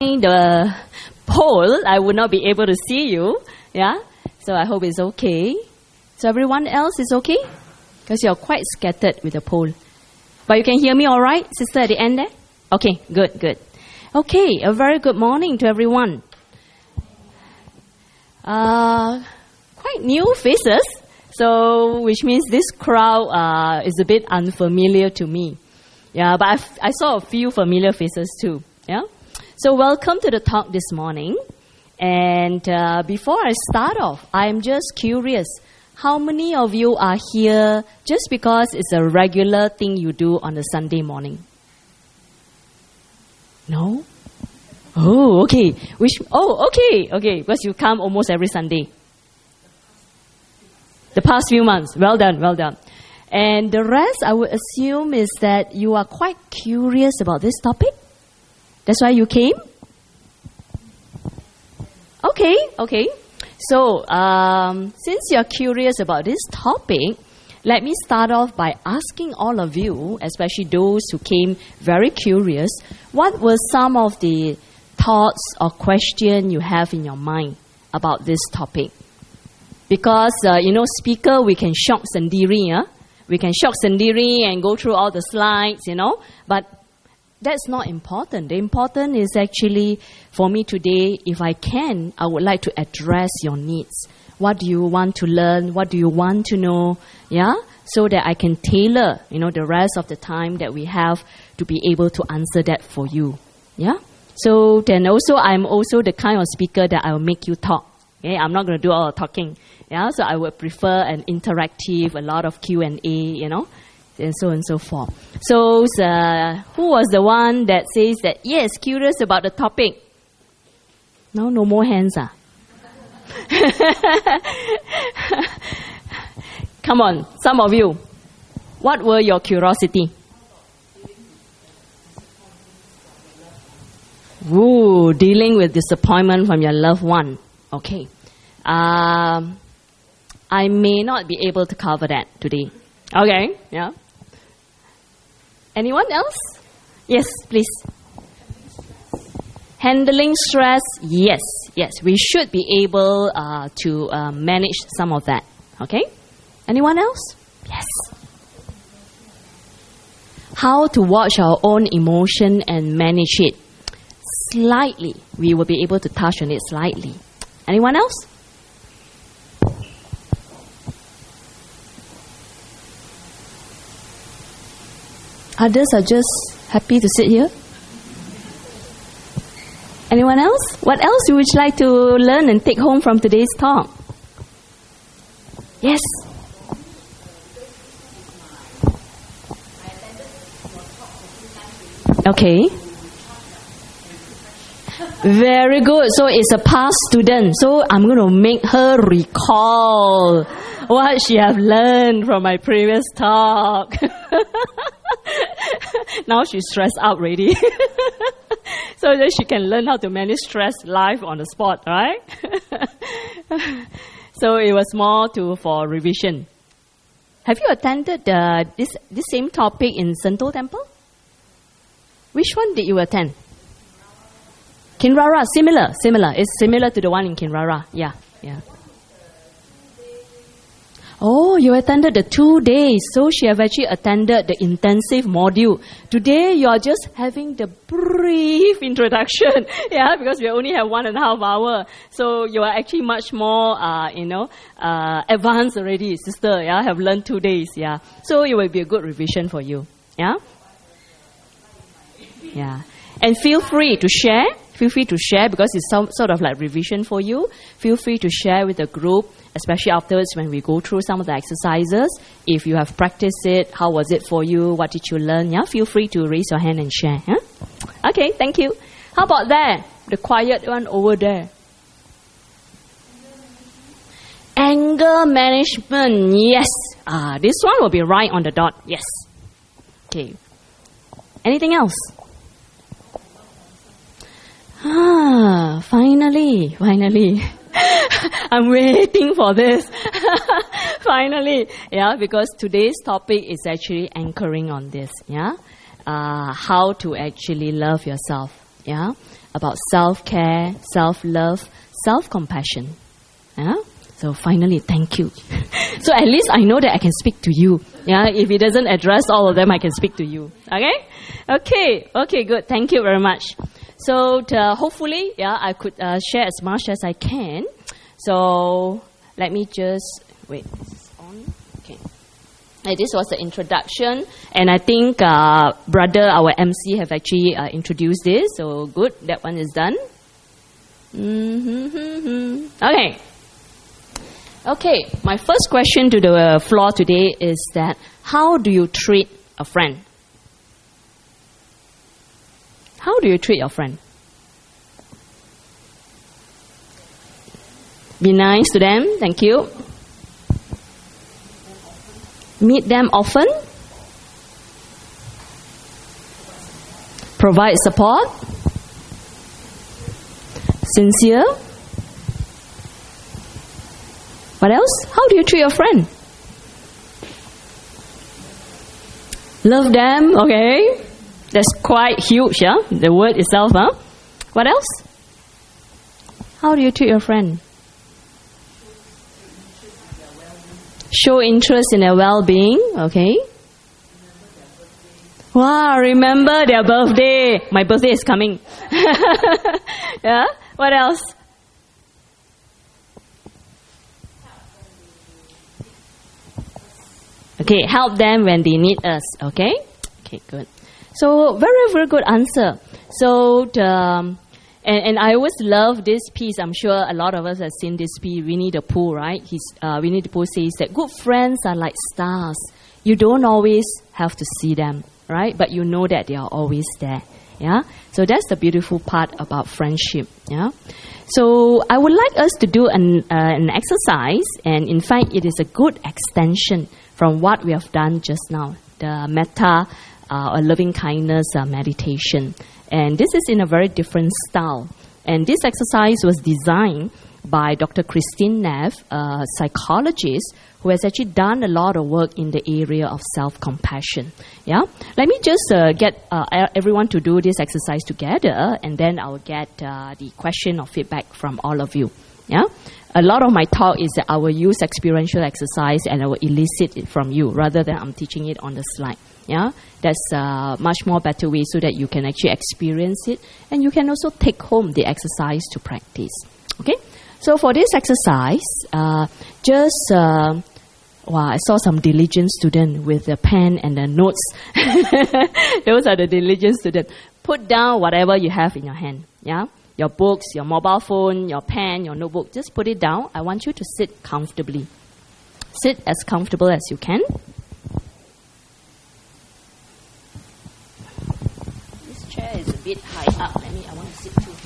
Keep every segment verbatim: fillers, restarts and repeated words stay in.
the poll, I would not be able to see you. Yeah, so I hope it's okay. So everyone else is okay? Because you're quite scattered with the poll. But you can hear me all right, sister, at the end there? Okay, good, good. Okay, a very good morning to everyone. Uh, quite new faces, so which means this crowd uh, is a bit unfamiliar to me. Yeah, but I've, I saw a few familiar faces too. Yeah. So welcome to the talk this morning. And uh, before I start off, I'm just curious, how many of you are here just because it's a regular thing you do on a Sunday morning? No? Oh, okay. Which? Oh, okay, okay. Because you come almost every Sunday. The past few months. Well done, well done. And the rest, I would assume, is that you are quite curious about this topic. That's why you came? Okay, okay. So, um, since you're curious about this topic, let me start off by asking all of you, especially those who came very curious, what were some of the thoughts or questions you have in your mind about this topic? Because, uh, you know, speaker, we can shock sendiri, yeah? We can shock sendiri and go through all the slides, you know, but that's not important. The important is actually, for me today, if I can, I would like to address your needs. What do you want to learn? What do you want to know? Yeah? So that I can tailor, you know, the rest of the time that we have to be able to answer that for you. Yeah? So then also, I'm also the kind of speaker that I will make you talk. Okay? I'm not going to do all the talking. Yeah? So I would prefer an interactive, a lot of Q and A, you know, and so on and so forth. So, uh, who was the one that says that, yes, curious about the topic? No, no more hands, ah. Come on, some of you. What were your curiosity? Ooh, dealing with disappointment from your loved one. Okay. Um, I may not be able to cover that today. Okay, yeah. Anyone else? Yes, please. Handling stress, yes, yes. We should be able uh, to uh, manage some of that. Okay? Anyone else? Yes. How to watch our own emotion and manage it. Slightly. We will be able to touch on it slightly. Anyone else? Others are just happy to sit here. Anyone else? What else would you like to learn and take home from today's talk? Yes. Okay. Very good. So it's a past student. So I'm going to make her recall what she have learned from my previous talk. Now she's stressed out already. So that she can learn how to manage stress live on the spot, right? So it was more to for revision. Have you attended uh, this this same topic in Sentul Temple? Which one did you attend? Kinrara, similar, similar. It's similar to the one in Kinrara. Yeah, yeah. Oh, you attended the two days. So she have actually attended the intensive module. Today, you are just having the brief introduction. Yeah, because we only have one and a half hour. So you are actually much more, uh, you know, uh, advanced already, sister. Yeah, have learned two days. Yeah. So it will be a good revision for you. Yeah. Yeah. And feel free to share. Feel free to share because it's some sort of like revision for you. Feel free to share with the group, especially afterwards when we go through some of the exercises. If you have practiced it, how was it for you? What did you learn? Yeah, feel free to raise your hand and share. Huh? Okay, thank you. How about there? The quiet one over there. Anger management. Yes. Ah, this one will be right on the dot. Yes. Okay. Anything else? Ah, finally, finally. I'm waiting for this. Finally, yeah, because today's topic is actually anchoring on this, yeah. Uh, how to actually love yourself, yeah. about self-care, self-love, self-compassion. Yeah? So finally, thank you. So at least I know that I can speak to you. Yeah, if he doesn't address all of them, I can speak to you. Okay? Okay, okay, good. Thank you very much. So to, hopefully, yeah, I could uh, share as much as I can. So let me just, wait, this is on? Okay. Uh, this was the introduction, and I think uh, brother, our M C, have actually uh, introduced this. So good, that one is done. Mm-hmm. Okay. Okay, my first question to the floor today is that how do you treat a friend? How do you treat your friend? Be nice to them, thank you. Meet them often. Provide support. Sincere. What else? How do you treat your friend? Love them, okay. That's quite huge, yeah? The word itself, huh? What else? How do you treat your friend? Show interest in their well-being, okay. Wow, remember their birthday. My birthday is coming. Yeah? What else? Okay, help them when they need us, okay? Okay, good. So, very, very good answer. So, the, um, and, and I always love this piece. I'm sure a lot of us have seen this piece, Winnie the Pooh, right? He's, uh, Winnie the Pooh says that good friends are like stars. You don't always have to see them, right? But you know that they are always there, yeah? So, that's the beautiful part about friendship, yeah? So, I would like us to do an, uh, an exercise, and in fact, it is a good extension from what we have done just now, the metta uh, or loving kindness uh, meditation. And this is in a very different style. And this exercise was designed by Doctor Christine Neff, a psychologist who has actually done a lot of work in the area of self-compassion. Yeah, let me just uh, get uh, everyone to do this exercise together, and then I'll get uh, the question or feedback from all of you. Yeah. A lot of my talk is that I will use experiential exercise and I will elicit it from you rather than I'm teaching it on the slide. Yeah, that's a much more better way so that you can actually experience it and you can also take home the exercise to practice. Okay, so for this exercise, uh, just uh, wow, I saw some diligent student with the pen and the notes. Those are the diligent students. Put down whatever you have in your hand. Yeah. Your books, your mobile phone, your pen, your notebook, just put it down. I want you to sit comfortably. Sit as comfortable as you can. This chair is a bit high up. Let me, I want to sit too.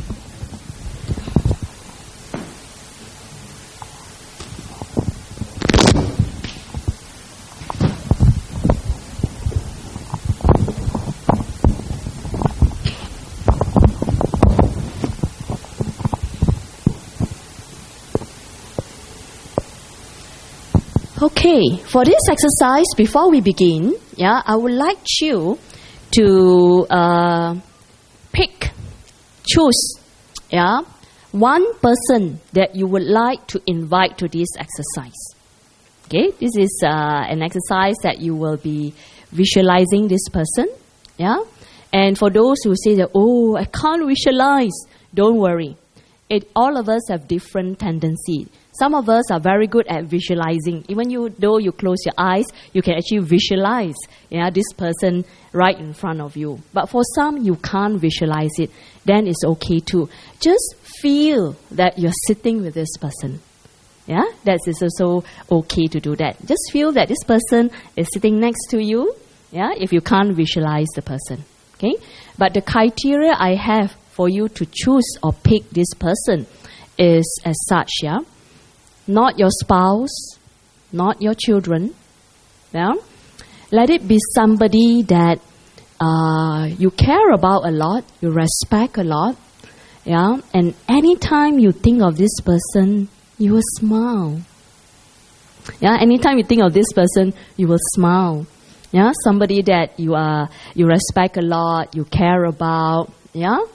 Okay, for this exercise, before we begin, yeah, I would like you to uh, pick, choose, yeah, one person that you would like to invite to this exercise. Okay, this is uh, an exercise that you will be visualizing this person, yeah. And for those who say that, oh, I can't visualize, don't worry. It, all of us have different tendencies. Some of us are very good at visualizing. Even you, though you close your eyes, you can actually visualize, yeah, this person right in front of you. But for some, you can't visualize it. Then it's okay too. Just feel that you're sitting with this person. Yeah, that is also okay to do that. Just feel that this person is sitting next to you. Yeah, if you can't visualize the person. Okay, but the criteria I have for you to choose or pick this person is as such. Yeah. Not your spouse, not your children. Yeah? Let it be somebody that uh, you care about a lot, you respect a lot. Yeah? And anytime you think of this person, you will smile. Yeah? Anytime you think of this person, you will smile. Yeah? Somebody that you are you respect a lot, you care about. Yeah?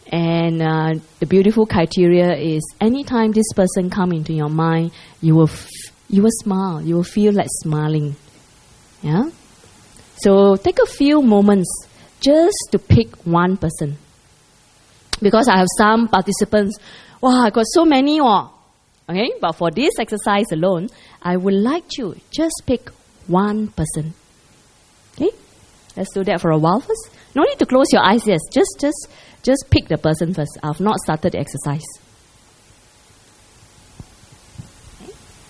And uh, the beautiful criteria is anytime this person come into your mind, you will f- you will smile. You will feel like smiling. Yeah. So take a few moments just to pick one person. Because I have some participants, wow, I got so many. Oh. Okay, but for this exercise alone, I would like you just pick one person. Okay, let's do that for a while first. No need to close your eyes. Yes, just just just pick the person first. I've not started the exercise. Okay.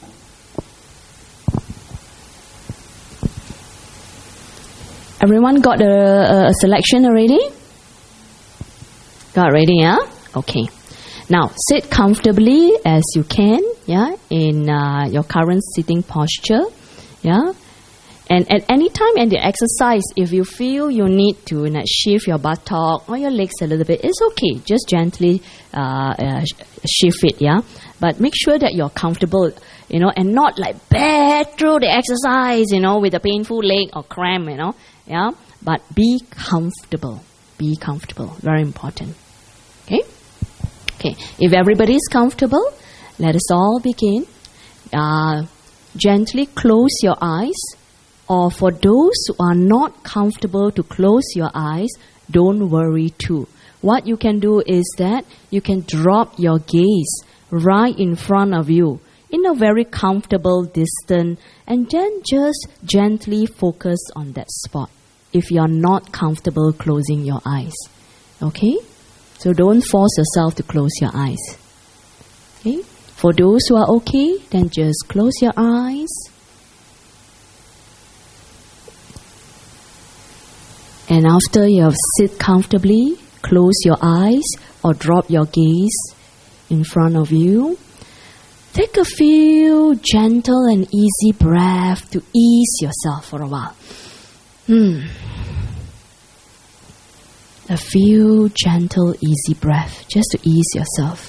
Everyone got a, a selection already? Got ready, yeah? Okay. Now, sit comfortably as you can, yeah, in uh, your current sitting posture, yeah. And at any time in the exercise, if you feel you need to you know, shift your buttock or your legs a little bit, it's okay. Just gently uh, uh, shift it, yeah. But make sure that you're comfortable, you know, and not like bear through the exercise, you know, with a painful leg or cramp, you know, yeah. But be comfortable. Be comfortable. Very important. Okay. Okay, if everybody is comfortable, let us all begin. Uh, gently close your eyes, or for those who are not comfortable to close your eyes, don't worry too. What you can do is that you can drop your gaze right in front of you in a very comfortable distance, and then just gently focus on that spot if you are not comfortable closing your eyes. Okay? So don't force yourself to close your eyes. Okay? For those who are okay, then just close your eyes. And after you have sit comfortably, close your eyes or drop your gaze in front of you. Take a few gentle and easy breaths to ease yourself for a while. Hmm. A few gentle, easy breaths just to ease yourself.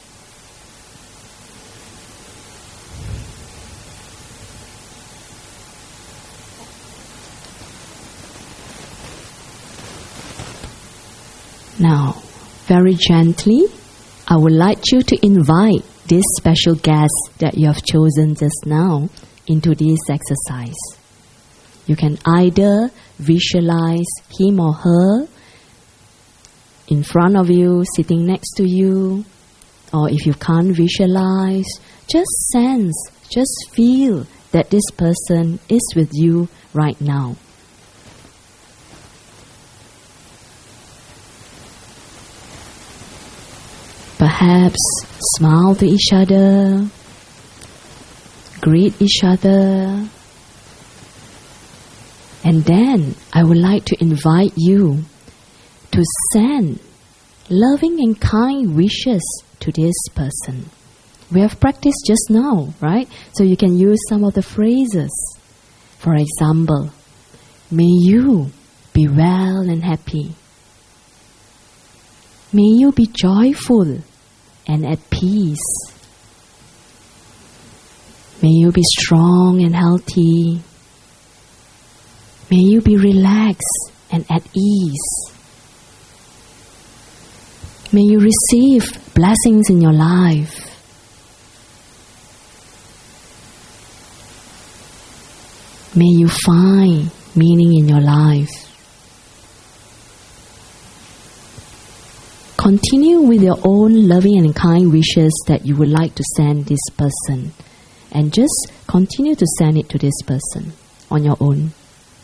Now, very gently, I would like you to invite this special guest that you have chosen just now into this exercise. You can either visualize him or her in front of you, sitting next to you, or if you can't visualize, just sense, just feel that this person is with you right now. Perhaps smile to each other, greet each other, and then I would like to invite you to send loving and kind wishes to this person. We have practiced just now, right? So you can use some of the phrases. For example, may you be well and happy. May you be joyful and at peace. May you be strong and healthy. May you be relaxed and at ease. May you receive blessings in your life. May you find meaning in your life. Continue with your own loving and kind wishes that you would like to send this person. And just continue to send it to this person on your own.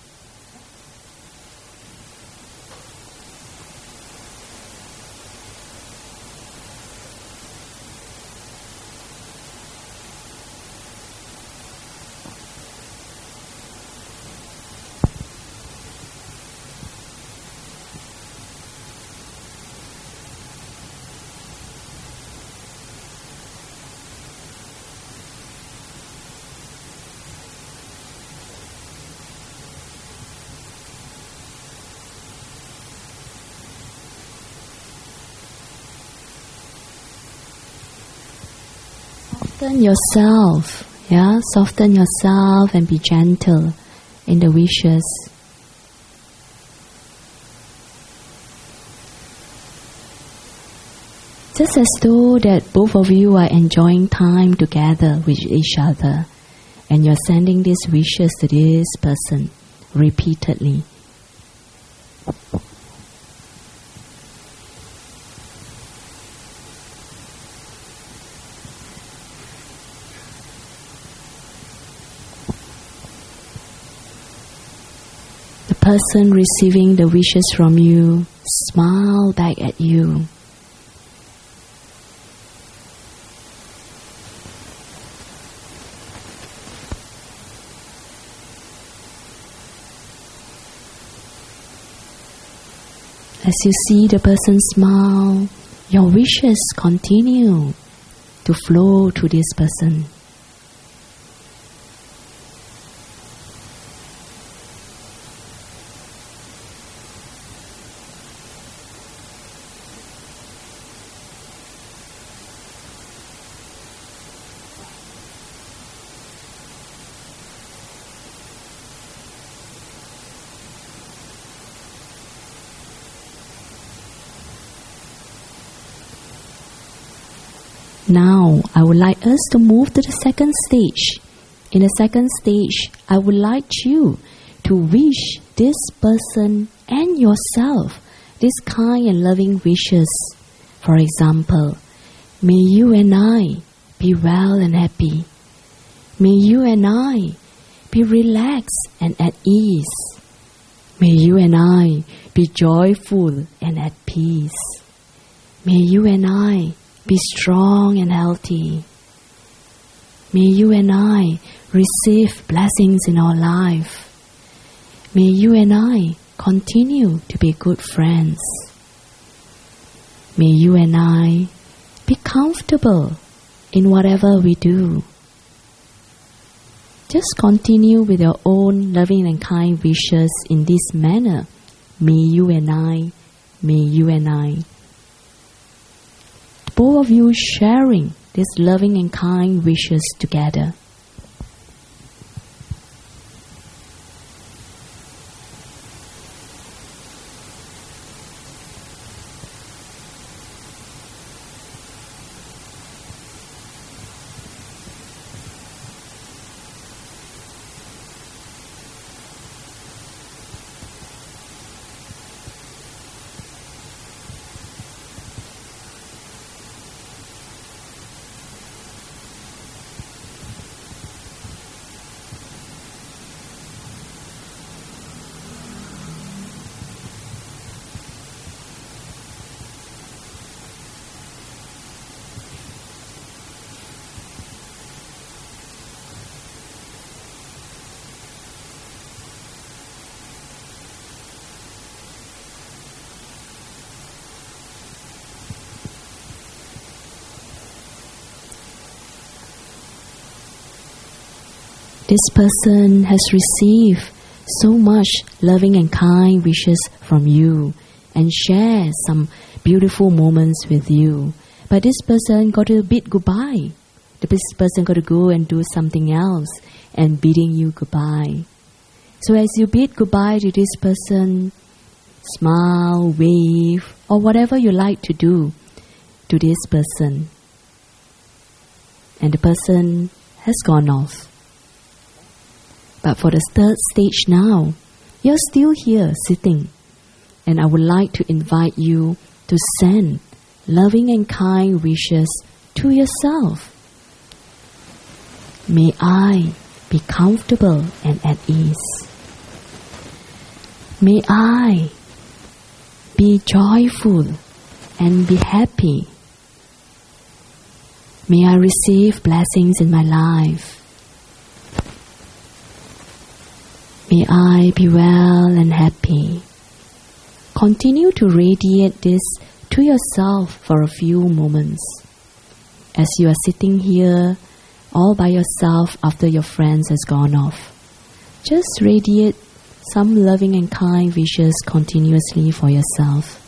Soften yourself, yeah, soften yourself and be gentle in the wishes. Just as though that both of you are enjoying time together with each other, and you're sending these wishes to this person repeatedly. The person receiving the wishes from you smile back at you. As you see the person smile, your wishes continue to flow to this person. Now, I would like us to move to the second stage. In the second stage, I would like you to wish this person and yourself this kind and loving wishes. For example, may you and I be well and happy. May you and I be relaxed and at ease. May you and I be joyful and at peace. May you and I be strong and healthy. May you and I receive blessings in our life. May you and I continue to be good friends. May you and I be comfortable in whatever we do. Just continue with your own loving and kind wishes in this manner. May you and I, may you and I. Both of you sharing these loving and kind wishes together. This person has received so much loving and kind wishes from you and share some beautiful moments with you. But this person got to bid goodbye. This person got to go and do something else and bidding you goodbye. So as you bid goodbye to this person, smile, wave, or whatever you like to do to this person. And the person has gone off. But for the third stage now, you're still here sitting. And I would like to invite you to send loving and kind wishes to yourself. May I be comfortable and at ease. May I be joyful and be happy. May I receive blessings in my life. May I be well and happy. Continue to radiate this to yourself for a few moments. As you are sitting here all by yourself after your friends has gone off, just radiate some loving and kind wishes continuously for yourself.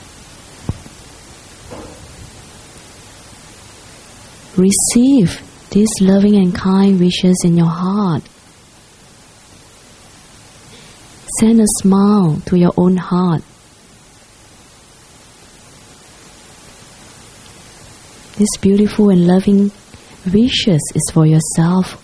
Receive these loving and kind wishes in your heart. Send a smile to your own heart. This beautiful and loving wishes is for yourself.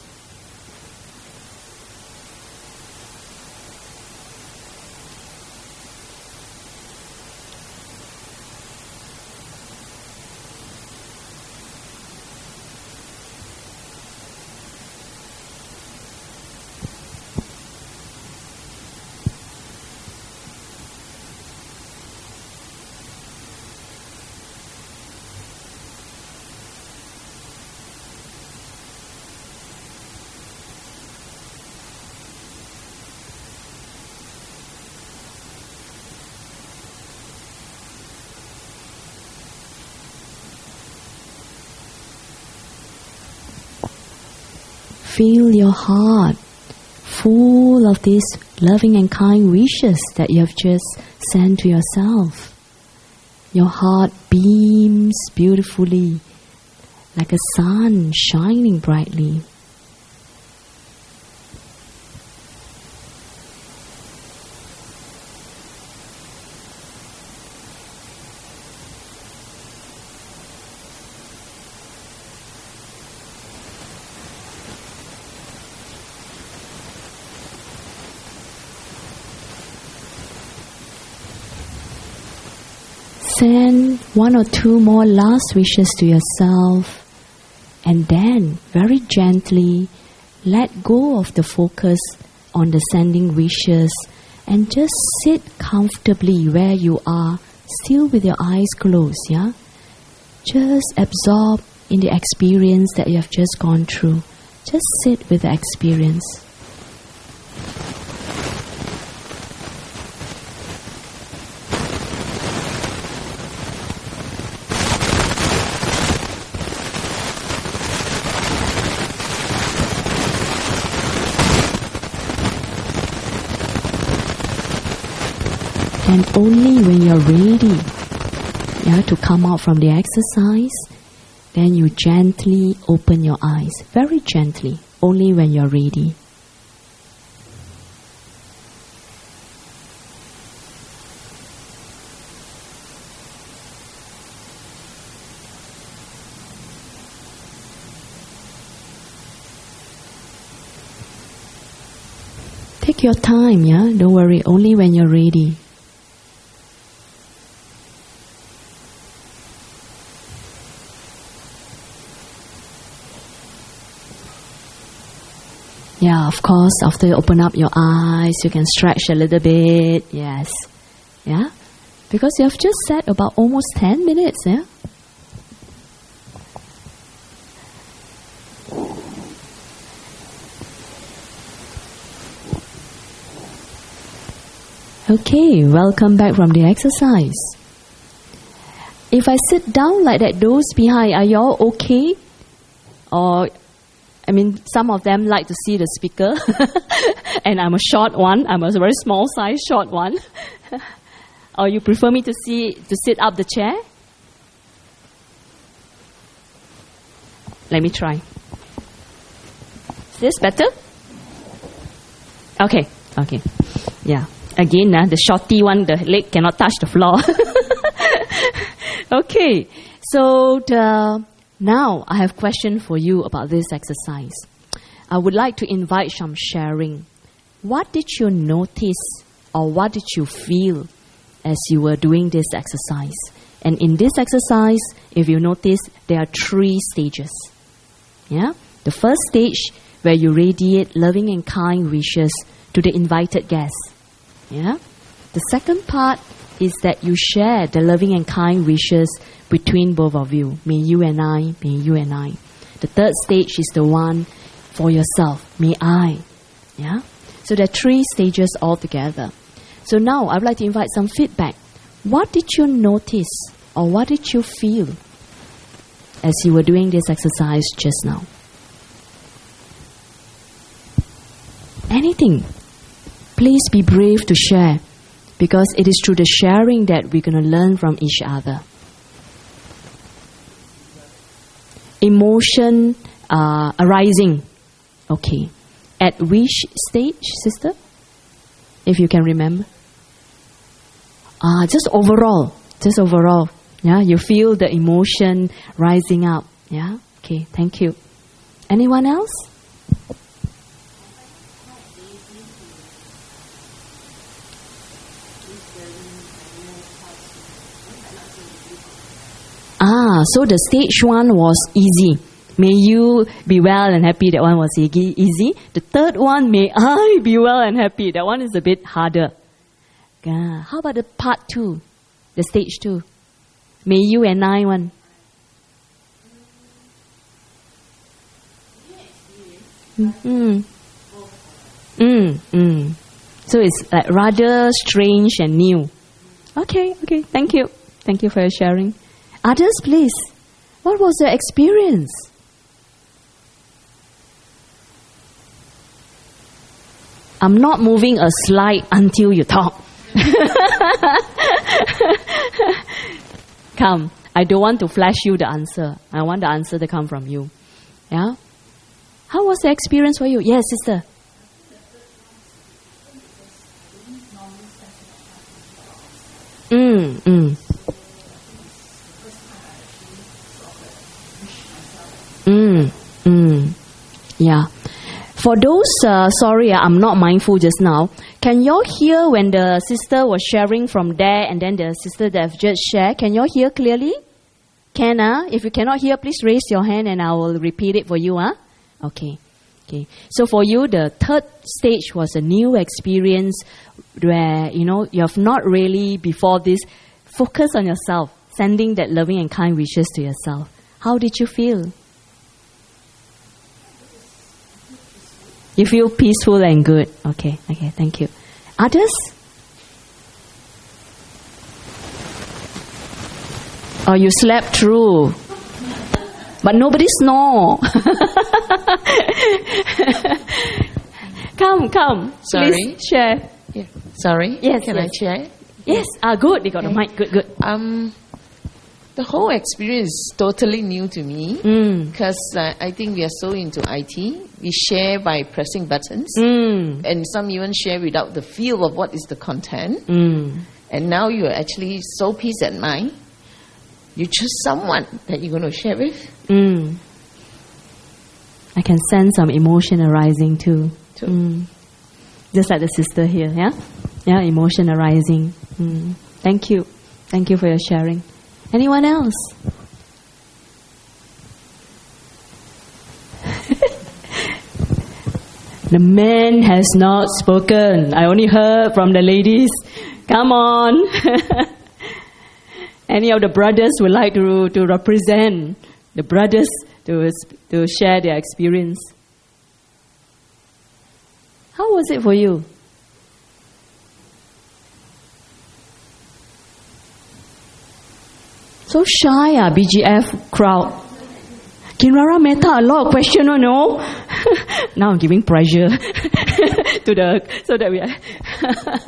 Feel your heart full of these loving and kind wishes that you have just sent to yourself. Your heart beams beautifully like a sun shining brightly. Send one or two more last wishes to yourself, and then very gently let go of the focus on the sending wishes and just sit comfortably where you are, still with your eyes closed, yeah? Just absorb in the experience that you have just gone through. Just sit with the experience. And only when you're ready, yeah, to come out from the exercise, then you gently open your eyes, very gently, only when you're ready. Take your time, yeah, don't worry, only when you're ready. Yeah, of course, after you open up your eyes, you can stretch a little bit. Yes. Yeah? Because you have just sat about almost ten minutes, yeah? Okay, welcome back from the exercise. If I sit down like that, those behind, are y'all okay? Or I mean, some of them like to see the speaker, and I'm a short one. I'm a very small size short one. Or you prefer me to see to sit up the chair? Let me try. Is this better? Okay, okay, yeah. Again, uh, the shorty one, the leg cannot touch the floor. Okay, so the. Now, I have a question for you about this exercise. I would like to invite some sharing. What did you notice or what did you feel as you were doing this exercise? And in this exercise, if you notice, there are three stages. Yeah? The first stage, where you radiate loving and kind wishes to the invited guests. Yeah? The second part is that you share the loving and kind wishes between both of you. May you and I, may you and I. The third stage is the one for yourself. May I. Yeah? So there are three stages altogether. So now I would like to invite some feedback. What did you notice or what did you feel as you were doing this exercise just now? Anything. Please be brave to share, because it is through the sharing that we're going to learn from each other. Emotion uh, arising. Okay. At which stage, sister? If you can remember. Ah, just overall. Just overall. Yeah, you feel the emotion rising up. Yeah. Okay, thank you. Anyone else? Ah, so the stage one was easy. May you be well and happy. That one was easy. The third one, may I be well and happy. That one is a bit harder. Ah, how about the part two? The stage two. May you and I one. Mm. Mm, mm. So it's like rather strange and new. Okay, okay. Thank you. Thank you for your sharing. Others, please. What was your experience? I'm not moving a slide until you talk. Come. I don't want to flash you the answer. I want the answer to come from you. Yeah? How was the experience for you? Yes, sister. Mm, mm. Mm, mm. Yeah. For those, uh, sorry, I'm not mindful just now. Can you all hear when the sister was sharing from there and then the sister that have just shared? Can you all hear clearly? Can, uh? If you cannot hear, please raise your hand and I will repeat it for you, huh? Okay. Okay. So for you, the third stage was a new experience where, you know, you have not really before this focused on yourself, sending that loving and kind wishes to yourself. How did you feel? You feel peaceful and good. Okay, okay, thank you. Others? Oh, you slept through. But nobody snore. Come, come. Sorry. Please share. Yeah. Sorry. Yes, Can yes. I share? Yes. Ah, good. They got Okay. the mic. Good, good. Um, the whole experience is totally new to me Mm. because uh, I think we are so into I T. We share by pressing buttons, Mm. and some even share without the feel of what is the content. Mm. And now you are actually so peace at mind. You choose someone that you're going to share with. Mm. I can sense some emotion arising too. Too. Mm. Just like the sister here, yeah? Yeah, emotion arising. Mm. Thank you. Thank you for your sharing. Anyone else? The man has not spoken. I only heard from the ladies. Come on. Any of the brothers would like to, to represent the brothers to, to share their experience. How was it for you? So shy, ah, B G F crowd. Kinrara Mehta, a lot of question, you know. Now I'm giving pressure to the, so that we are.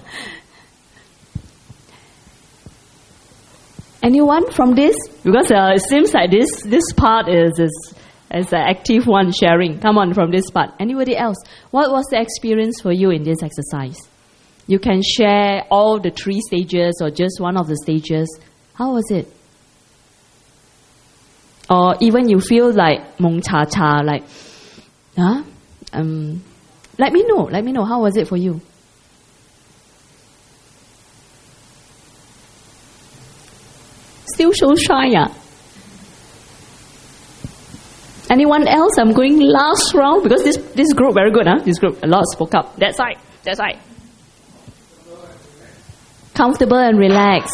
Anyone from this? Because uh, it seems like this this part is is, is an active one sharing. Come on, from this part. Anybody else? What was the experience for you in this exercise? You can share all the three stages or just one of the stages. How was it? Or even you feel like mong cha cha, like, huh? Um, let me know. Let me know. How was it for you? Still so shy, yeah. Anyone else? I'm going last round because this this group very good, huh? This group a lot spoke up. That side, that side. Comfortable and relaxed.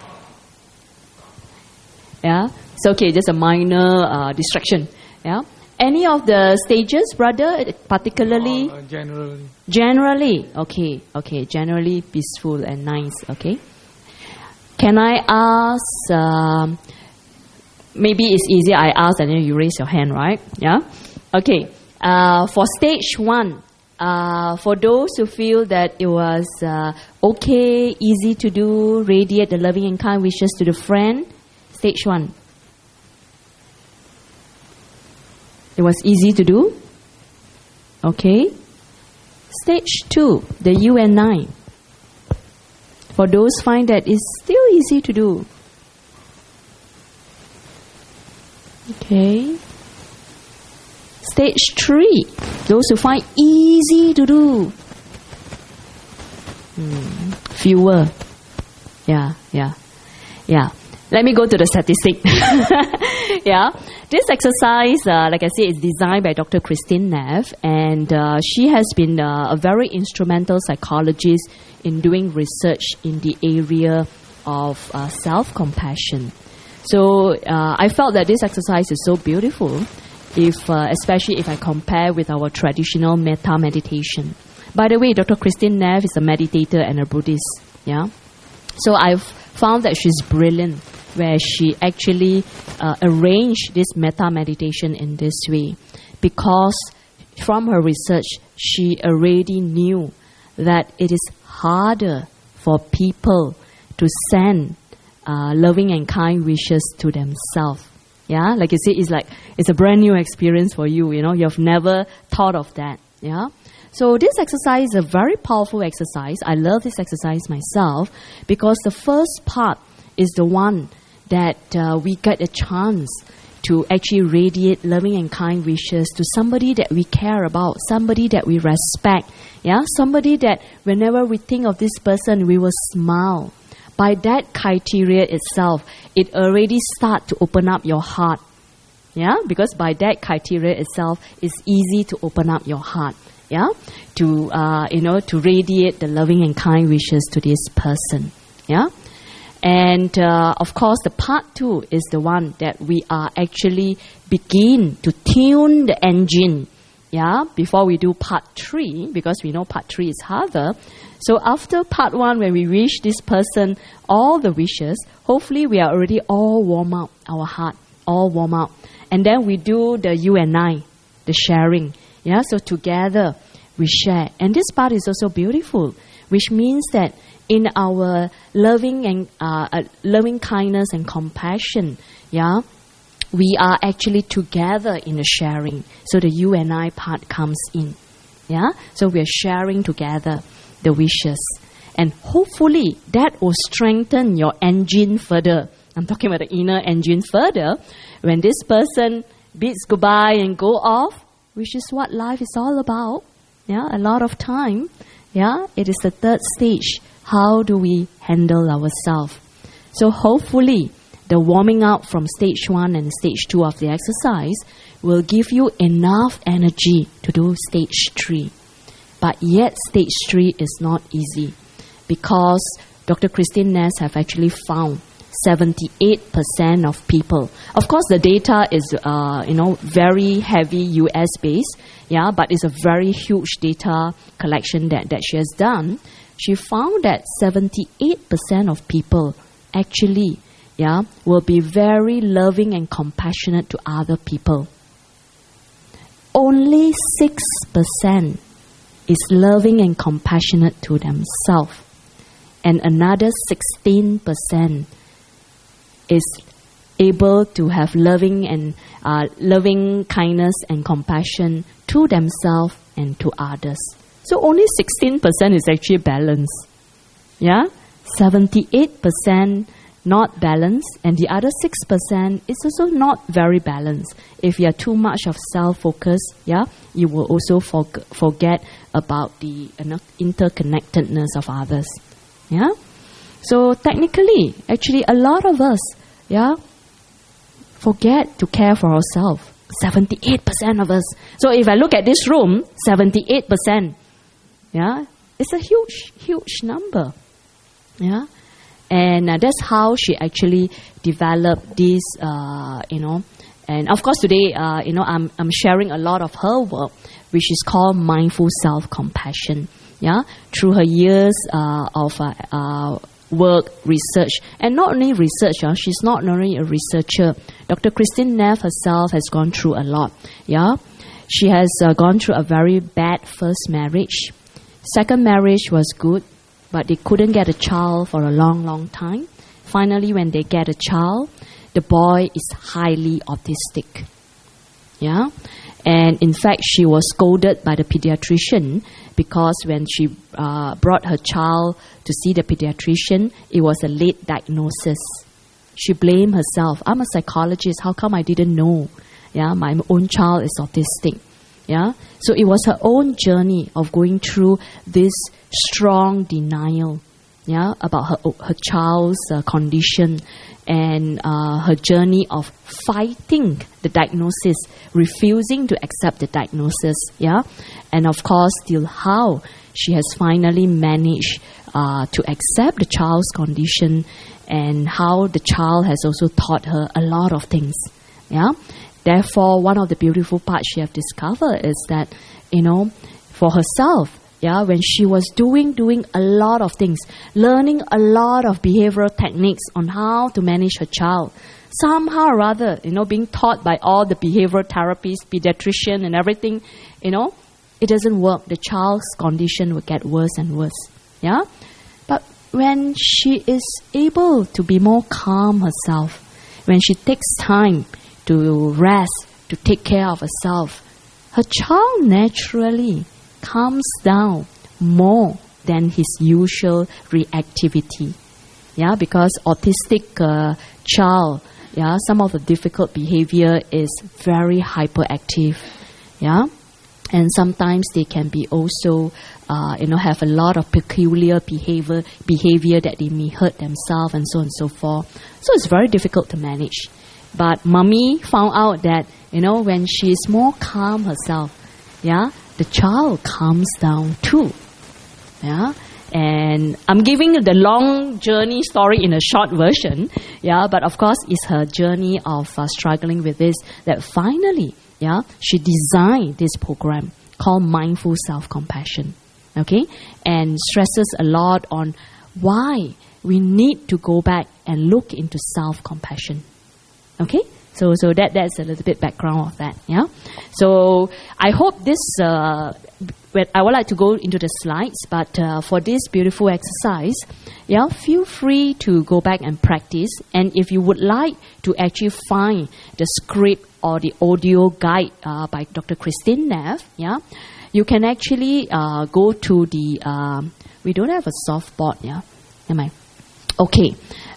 Yeah. It's okay, just a minor uh, distraction. Yeah. Any of the stages, brother, particularly? Uh, generally. Generally, okay, okay. Generally peaceful and nice. Okay. Can I ask? Um, maybe it's easier. I ask and then you raise your hand, right? Yeah. Okay. Uh, for stage one, uh, for those who feel that it was uh, okay, easy to do, radiate the loving and kind wishes to the friend. Stage one. It was easy to do. Okay. Stage two, the you and I. For those find that it's still easy to do. Okay. Stage three, those who find easy to do. Hmm. Fewer. Yeah, yeah, yeah. Let me go to the statistic. Yeah, this exercise, uh, like I said, is designed by Doctor Christine Neff, and uh, she has been uh, a very instrumental psychologist in doing research in the area of uh, self-compassion. So uh, I felt that this exercise is so beautiful, if uh, especially if I compare with our traditional metta meditation. By the way, Doctor Christine Neff is a meditator and a Buddhist. Yeah, so I've found that she's brilliant, where she actually uh, arranged this metta meditation in this way, because from her research she already knew that it is harder for people to send uh, loving and kind wishes to themselves. Yeah, like you see, it's like it's a brand new experience for you. You know, you've never thought of that. Yeah. So this exercise is a very powerful exercise. I love this exercise myself because the first part is the one that uh, we get a chance to actually radiate loving and kind wishes to somebody that we care about, somebody that we respect, yeah, somebody that whenever we think of this person, we will smile. By that criteria itself, it already starts to open up your heart, yeah, because by that criteria itself, it's easy to open up your heart, yeah, to uh, you know to radiate the loving and kind wishes to this person, yeah. And uh, of course, the part two is the one that we are actually begin to tune the engine, yeah, before we do part three, because we know part three is harder. So after part one, when we wish this person all the wishes, hopefully we are already all warm up, our heart, all warm up. And then we do the you and I, the sharing, yeah, so together we share. And this part is also beautiful, which means that in our loving and uh, uh, loving kindness and compassion, yeah, we are actually together in the sharing. So the you and I part comes in, yeah. So we are sharing together the wishes, and hopefully that will strengthen your engine further. I'm talking about the inner engine further. When this person bids goodbye and go off, which is what life is all about, yeah. A lot of time, yeah. It is the third stage. How do we handle ourselves? So hopefully, the warming up from stage one and stage two of the exercise will give you enough energy to do stage three. But yet, stage three is not easy, because Doctor Christine Neff have actually found seventy-eight percent of people. Of course, the data is uh, you know very heavy U S based, yeah, but it's a very huge data collection that, that she has done. She found that seventy-eight percent of people actually, yeah, will be very loving and compassionate to other people. Only six percent is loving and compassionate to themselves. And another sixteen percent is able to have loving and uh, loving kindness and compassion to themselves and to others. So only sixteen percent is actually balanced. Yeah? seventy-eight percent not balanced, and the other six percent is also not very balanced. If you are too much of self-focus, yeah, you will also for- forget about the you know, interconnectedness of others. Yeah? So technically, actually a lot of us, yeah, forget to care for ourselves. seventy-eight percent of us. So if I look at this room, seventy-eight percent. Yeah, it's a huge, huge number. Yeah, and uh, that's how she actually developed this. Uh, you know, and of course today, uh, you know, I'm I'm sharing a lot of her work, which is called mindful self-compassion. Yeah, through her years uh, of uh, uh, work, research, and not only research. Uh, she's not only a researcher. Doctor Christine Neff herself has gone through a lot. Yeah, she has uh, gone through a very bad first marriage. Second marriage was good, but they couldn't get a child for a long, long time. Finally, when they get a child, the boy is highly autistic. Yeah? And in fact, she was scolded by the pediatrician because when she uh, brought her child to see the pediatrician, it was a late diagnosis. She blamed herself. I'm a psychologist. How come I didn't know? Yeah, my own child is autistic. Yeah, so it was her own journey of going through this strong denial. Yeah, about her her child's uh, condition, and uh, her journey of fighting the diagnosis, refusing to accept the diagnosis. Yeah, and of course, till how she has finally managed uh, to accept the child's condition, and how the child has also taught her a lot of things. Yeah, therefore, one of the beautiful parts she have discovered is that, you know, for herself. Yeah, when she was doing doing a lot of things, learning a lot of behavioral techniques on how to manage her child, somehow or other, you know, being taught by all the behavioral therapists, pediatrician and everything, you know, it doesn't work. The child's condition will get worse and worse. Yeah, but when she is able to be more calm herself, when she takes time to rest, to take care of herself, her child naturally calms down more than his usual reactivity. Yeah, because autistic uh, child, yeah, some of the difficult behavior is very hyperactive. Yeah, and sometimes they can be also, uh, you know, have a lot of peculiar behavior, behavior that they may hurt themselves and so on and so forth. So it's very difficult to manage. But mommy found out that, you know, when she is more calm herself, yeah, the child calms down too. Yeah, and I'm giving the long journey story in a short version. Yeah, but of course, it's her journey of uh, struggling with this that finally, yeah, she designed this program called Mindful Self-Compassion. Okay, and stresses a lot on why we need to go back and look into self-compassion. Okay. So, so that that's a little bit background of that, yeah. So, I hope this. Uh, I would like to go into the slides, but uh, for this beautiful exercise, yeah, feel free to go back and practice. And if you would like to actually find the script or the audio guide uh, by Doctor Christine Neff, yeah, you can actually uh, go to the. Um, we don't have a softboard, yeah. Am I? Okay.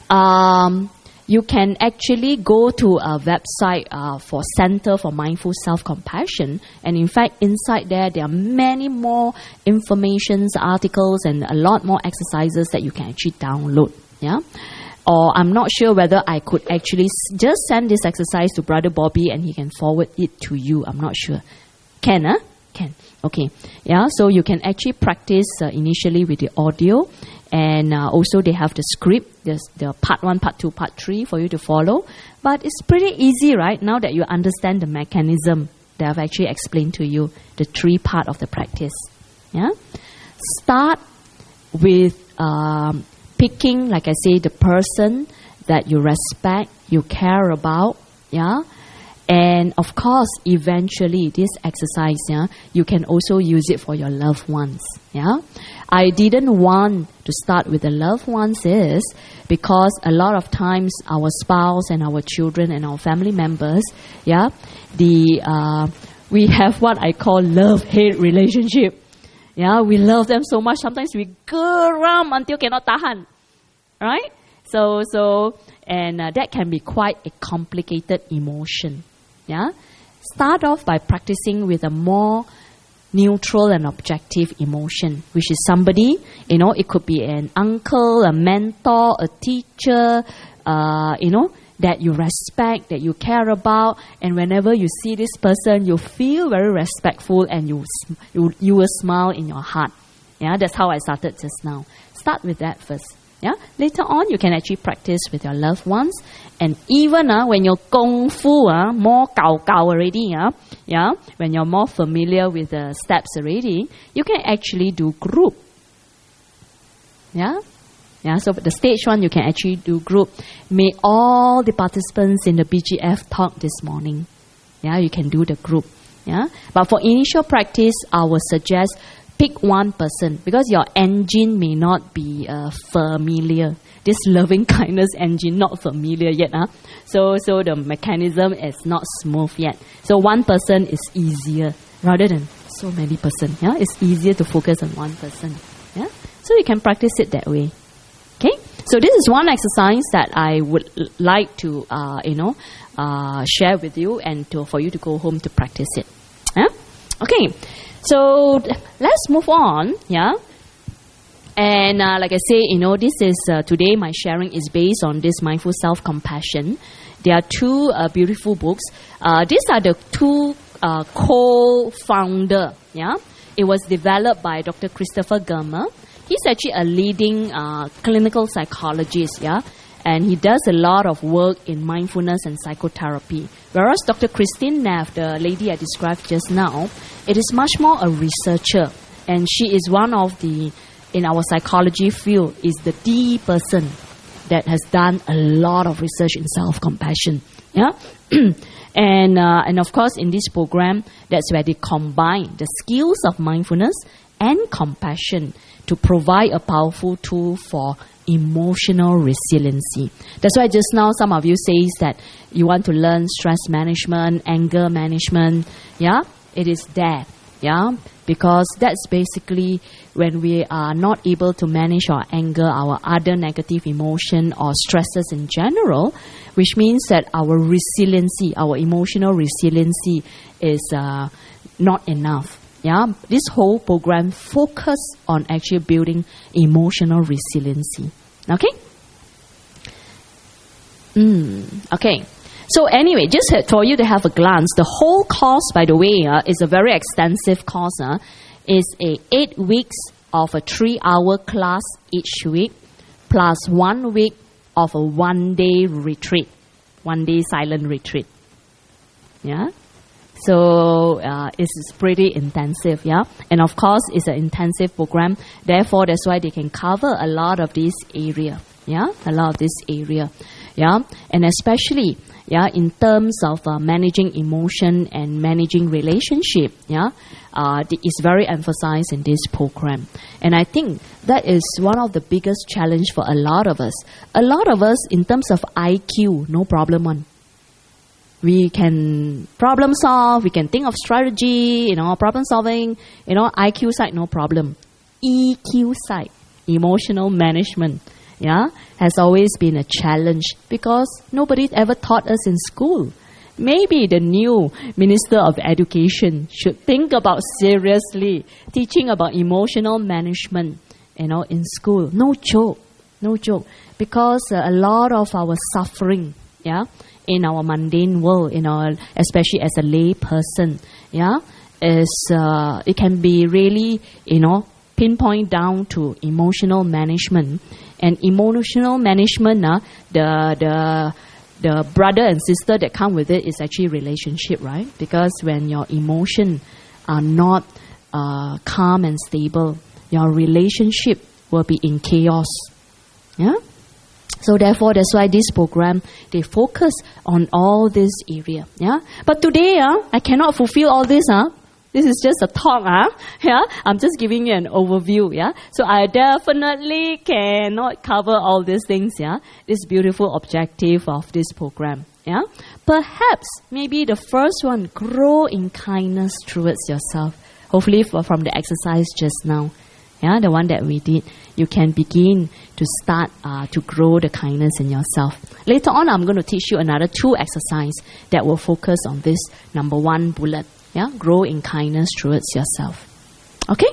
Um, You can actually go to a website uh, for Center for Mindful Self-Compassion. And in fact, inside there, there are many more informations, articles, and a lot more exercises that you can actually download. Yeah. Or I'm not sure whether I could actually s- just send this exercise to Brother Bobby and he can forward it to you. I'm not sure. Can, huh? Can. Okay. Yeah, so you can actually practice uh, initially with the audio. And uh, also they have the script, there's the part one, part two, part three for you to follow. But it's pretty easy, right? Now that you understand the mechanism that I've actually explained to you, the three part of the practice. Yeah. Start with um, picking, like I say, the person that you respect, you care about. Yeah. And of course, eventually, this exercise, yeah, you can also use it for your loved ones. Yeah, I didn't want to start with the loved ones is because a lot of times our spouse and our children and our family members, yeah, the uh, we have what I call love-hate relationship. Yeah, we love them so much. Sometimes we go around until cannot tahan, right? So, so, and uh, that can be quite a complicated emotion. Yeah, start off by practicing with a more neutral and objective emotion, which is somebody, you know, it could be an uncle, a mentor, a teacher, uh, you know, that you respect, that you care about, and whenever you see this person, you feel very respectful and you you, you will smile in your heart. Yeah, that's how I started just now. Start with that first. Yeah, later on you can actually practice with your loved ones, and even uh, when you're kung fu uh, more gao gao already, uh, yeah, when you're more familiar with the steps already, you can actually do group. Yeah, yeah. So the stage one you can actually do group. May all the participants in the B G F talk this morning. Yeah, you can do the group. Yeah, but for initial practice, I would suggest pick one person because your engine may not be uh, familiar. this loving kindness engine not familiar yet. Huh? So, so the mechanism is not smooth yet. So one person is easier rather than so many person. Yeah, it's easier to focus on one person. Yeah, so you can practice it that way. Okay, so this is one exercise that I would l- like to, uh, you know, uh, share with you and to, for you to go home to practice it. Yeah? Okay, so let's move on. Yeah, and uh, like I say, you know, this is uh, today my sharing is based on this mindful self-compassion. There are two uh, beautiful books. Uh, these are the two uh, co-founder. Yeah, it was developed by Doctor Christopher Germer. He's actually a leading uh, clinical psychologist, yeah, and he does a lot of work in mindfulness and psychotherapy. Whereas Doctor Christine Neff, the lady I described just now, it is much more a researcher, and she is one of the, in our psychology field, is the the person that has done a lot of research in self-compassion, yeah. and uh, and of course, in this program, that's where they combine the skills of mindfulness and compassion to provide a powerful tool for emotional resiliency. That's why just now some of you says that you want to learn stress management, anger management. Yeah, it is there. Yeah, because that's basically when we are not able to manage our anger, our other negative emotion or stresses in general, which means that our resiliency, our emotional resiliency is uh, not enough. Yeah, this whole program focus on actually building emotional resiliency. Okay? Mm, okay. So anyway, just for you to have a glance, the whole course, by the way, uh, is a very extensive course. Uh, it's a eight weeks of a three-hour class each week, plus one week of a one-day retreat, one-day silent retreat. Yeah. So uh, it's pretty intensive, yeah. And of course, it's an intensive program. Therefore, that's why they can cover a lot of this area, yeah, a lot of this area, yeah. And especially, yeah, in terms of uh, managing emotion and managing relationship, yeah, uh, it's very emphasized in this program. And I think that is one of the biggest challenge for a lot of us. A lot of us, in terms of I Q, no problem on. We can problem solve, we can think of strategy, you know, problem solving, you know, I Q side, no problem. E Q side, emotional management, yeah, has always been a challenge because nobody ever taught us in school. Maybe the new Minister of Education should think about seriously teaching about emotional management, you know, in school. No joke, no joke. Because uh, a lot of our suffering, yeah, in our mundane world, you know, especially as a lay person, yeah, is uh, it can be really, you know, pinpoint down to emotional management. And emotional management, uh, the the the brother and sister that come with it is actually relationship, right? Because when your emotions are not uh, calm and stable, your relationship will be in chaos. Yeah. So therefore, that's why this program, they focus on all this area. Yeah. But today, uh, I cannot fulfill all this. Uh. This is just a talk. Uh. Yeah. I'm just giving you an overview. Yeah. So I definitely cannot cover all these things. Yeah. This beautiful objective of this program. Yeah. Perhaps, maybe the first one, grow in kindness towards yourself. Hopefully for, from the exercise just now. Yeah, the one that we did, you can begin to start uh, to grow the kindness in yourself. Later on, I'm going to teach you another two exercises that will focus on this number one bullet. Yeah, grow in kindness towards yourself. Okay?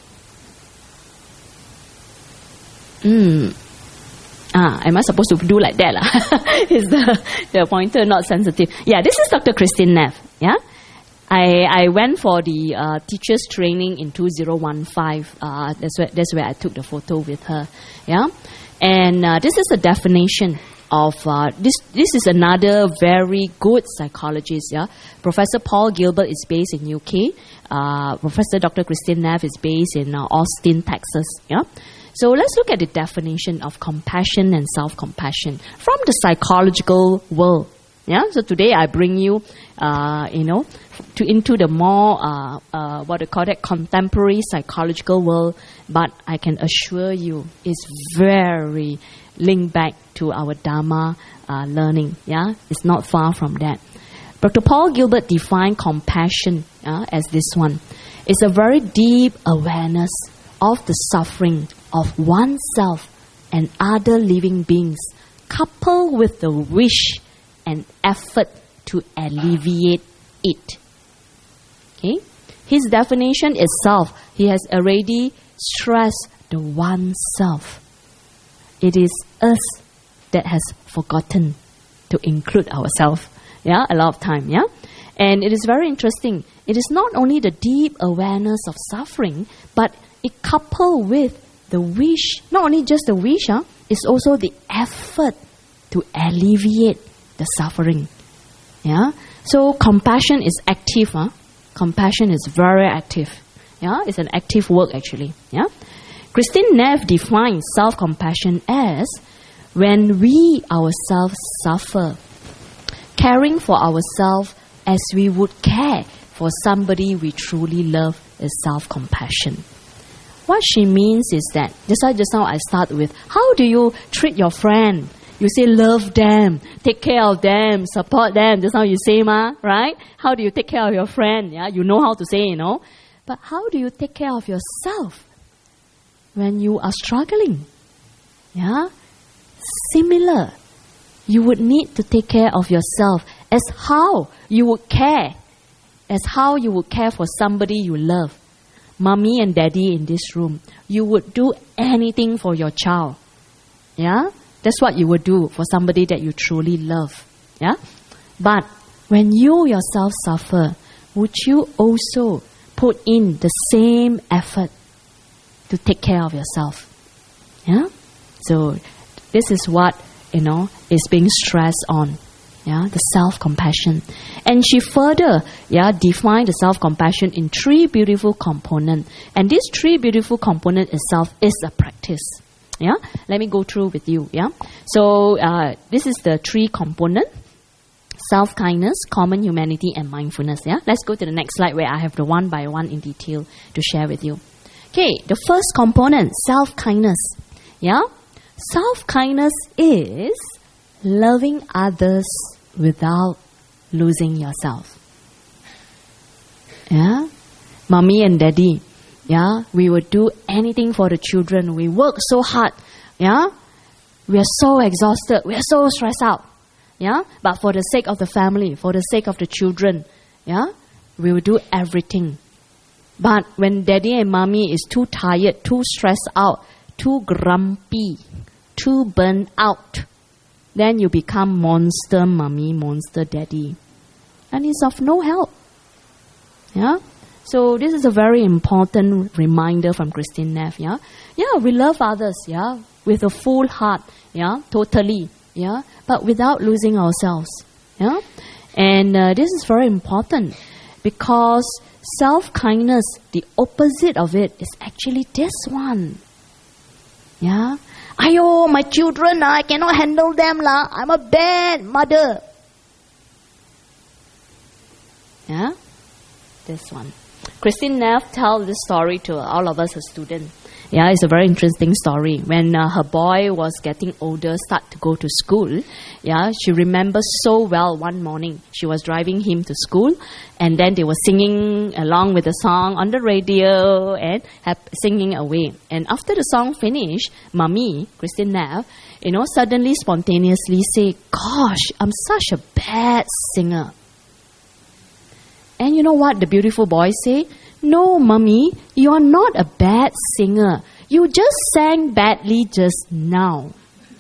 Mm. Ah, am I supposed to do like that? Is the, the pointer not sensitive? Yeah, this is Doctor Christine Neff. Yeah? I, I went for the uh, teacher's training in two thousand fifteen. Uh, that's where that's where I took the photo with her. Yeah, and uh, this is a definition of uh, this. This is another very good psychologist. Yeah, Professor Paul Gilbert is based in U K. Uh, Professor Doctor Christine Neff is based in uh, Austin, Texas. Yeah. So let's look at the definition of compassion and self-compassion from the psychological world. Yeah. So today I bring you, uh, you know, to into the more uh, uh, what they call it, contemporary psychological world. But I can assure you, it's very, link back to our Dharma uh, learning. Yeah, it's not far from that. Doctor Paul Gilbert defined compassion uh, as this one. It's a very deep awareness of the suffering of oneself and other living beings, coupled with the wish and effort to alleviate it. Okay? His definition itself, he has already stressed the oneself. It is us that has forgotten to include ourselves. Yeah, a lot of time, yeah? And it is very interesting. It is not only the deep awareness of suffering, but it coupled with the wish, not only just the wish, huh? It's also the effort to alleviate the suffering. Yeah? So compassion is active, huh? Compassion is very active. Yeah? It's an active work actually. Yeah? Christine Neff defines self-compassion as when we ourselves suffer, caring for ourselves as we would care for somebody we truly love is self-compassion. What she means is that, just like just now I start with, how do you treat your friend? You say love them, take care of them, support them. Just now you say, ma, right? How do you take care of your friend? Yeah, you know how to say, you know. But how do you take care of yourself when you are struggling? Yeah, similar. You would need to take care of yourself as how you would care, as how you would care for somebody you love. Mommy and daddy in this room, you would do anything for your child. Yeah? That's what you would do for somebody that you truly love. Yeah? But when you yourself suffer, would you also put in the same effort to take care of yourself? Yeah? So this is what, you know, is being stressed on. Yeah, the self-compassion. And she further, yeah, defined the self-compassion in three beautiful components. And this three beautiful component itself is a practice. Yeah, let me go through with you. Yeah, so uh, this is the three component: self-kindness, common humanity, and mindfulness. Yeah, let's go to the next slide where I have the one by one in detail to share with you. Okay, the first component, self-kindness. Yeah, self-kindness is loving others without losing yourself. Yeah, mommy and daddy. Yeah, we would do anything for the children. We work so hard. Yeah, we are so exhausted. We are so stressed out. Yeah, but for the sake of the family, for the sake of the children, yeah, we will do everything. But when daddy and mommy is too tired, too stressed out, too grumpy, too burnt out, then you become monster mommy, monster daddy. And it's of no help. Yeah? So this is a very important reminder from Christine Neff. Yeah? Yeah, we love others, yeah, with a full heart, yeah, totally, yeah, but without losing ourselves. Yeah? And uh, this is very important because self-kindness, the opposite of it is actually this one. Yeah? Ayo, my children, I cannot handle them. La. I'm a bad mother. Yeah? This one. Christine Neff tells this story to all of us as students. Yeah, it's a very interesting story. When uh, her boy was getting older, start to go to school, yeah, she remembers so well one morning. She was driving him to school, and then they were singing along with the song on the radio and have, singing away. And after the song finished, Mommy, Christine Neff, you know, suddenly spontaneously say, "Gosh, I'm such a bad singer." And you know what the beautiful boy say? "No, Mommy, you are not a bad singer. You just sang badly just now."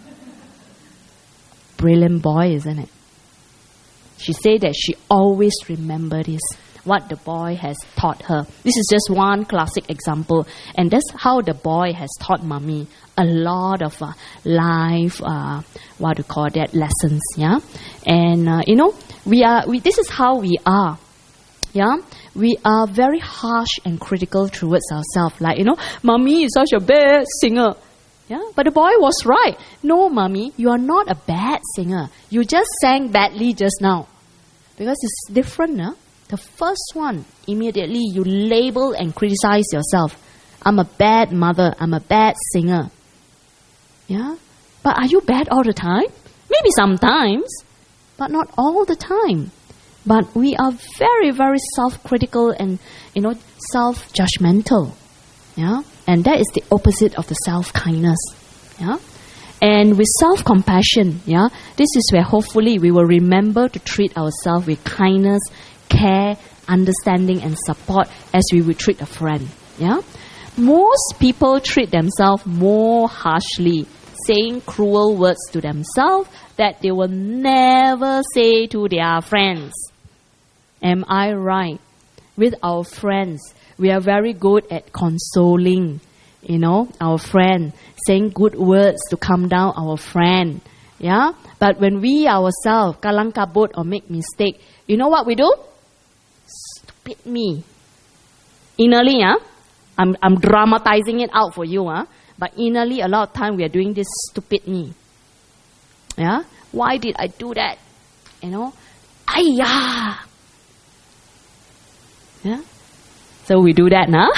Brilliant boy, isn't it? She said that she always remembers this, what the boy has taught her. This is just one classic example. And that's how the boy has taught Mommy a lot of uh, life, uh, what do you call that, lessons. Yeah, And, uh, you know, we are. We, this is how we are. Yeah, we are very harsh and critical towards ourselves. Like, you know, Mommy is such a bad singer. Yeah, but the boy was right. No, Mommy, you are not a bad singer. You just sang badly just now. Because it's different, huh? The first one, immediately you label and criticize yourself. I'm a bad mother. I'm a bad singer. Yeah, But are you bad all the time? Maybe sometimes, but not all the time. But we are very, very self-critical and, you know, self-judgmental. Yeah? And that is the opposite of the self-kindness. Yeah? And with self-compassion, yeah, this is where hopefully we will remember to treat ourselves with kindness, care, understanding and support as we would treat a friend. Yeah? Most people treat themselves more harshly, saying cruel words to themselves that they will never say to their friends. Am I right? With our friends, we are very good at consoling, you know, our friend, saying good words to calm down our friend. Yeah? But when we ourselves kalang kabut or make mistake, you know what we do? Stupid me. Innerly, yeah? I'm, I'm dramatizing it out for you, huh? But innerly, a lot of time we are doing this stupid me. Yeah? Why did I do that? You know? Ayya! Yeah? So we do that now.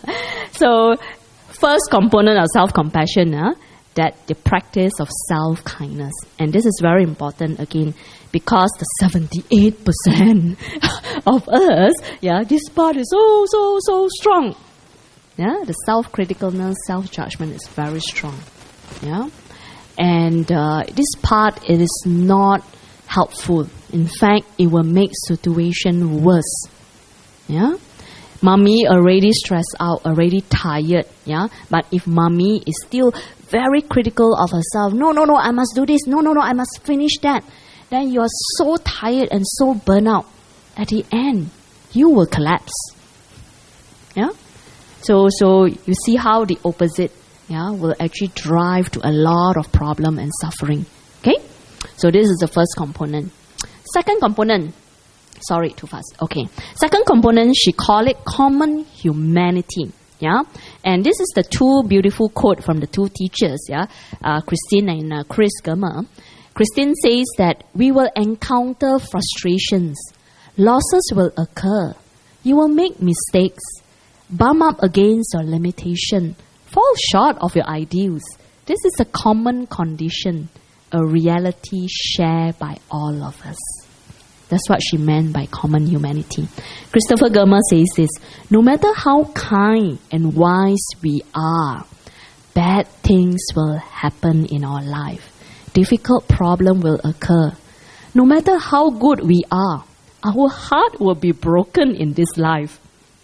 So, first component of self-compassion, huh? That the practice of self-kindness. And this is very important again, because the seventy-eight percent of us, yeah, this part is so, so, so strong. Yeah, the self-criticalness, self-judgment is very strong. Yeah, and uh, this part, it is not helpful. In fact, it will make situation worse. Yeah, mommy already stressed out, already tired. Yeah, but if mommy is still very critical of herself, no, no, no, I must do this. No, no, no, I must finish that. Then you are so tired and so burnt out. At the end, you will collapse. Yeah. So, so you see how the opposite, yeah, will actually drive to a lot of problem and suffering. Okay? So this is the first component. Second component, sorry, too fast. Okay. Second component, she call it common humanity. Yeah? And this is the two beautiful quote from the two teachers, yeah, uh, Christine and uh, Chris Germer. Christine says that we will encounter frustrations. Losses will occur. You will make mistakes. Bump up against your limitation, fall short of your ideals. This is a common condition, a reality shared by all of us. That's what she meant by common humanity. Christopher Germer says this, no matter how kind and wise we are, bad things will happen in our life. Difficult problem will occur. No matter how good we are, our heart will be broken in this life.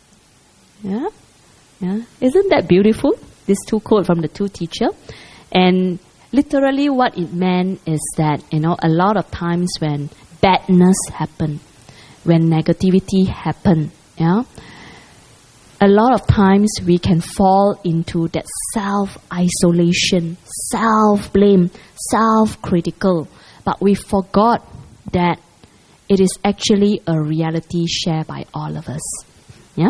Yeah, yeah. Isn't that beautiful? These two quotes from the two teachers. And literally what it meant is that, you know, a lot of times when badness happen, when negativity happen, yeah, a lot of times we can fall into that self-isolation, self-blame, self-critical. But we forgot that it is actually a reality shared by all of us. Yeah?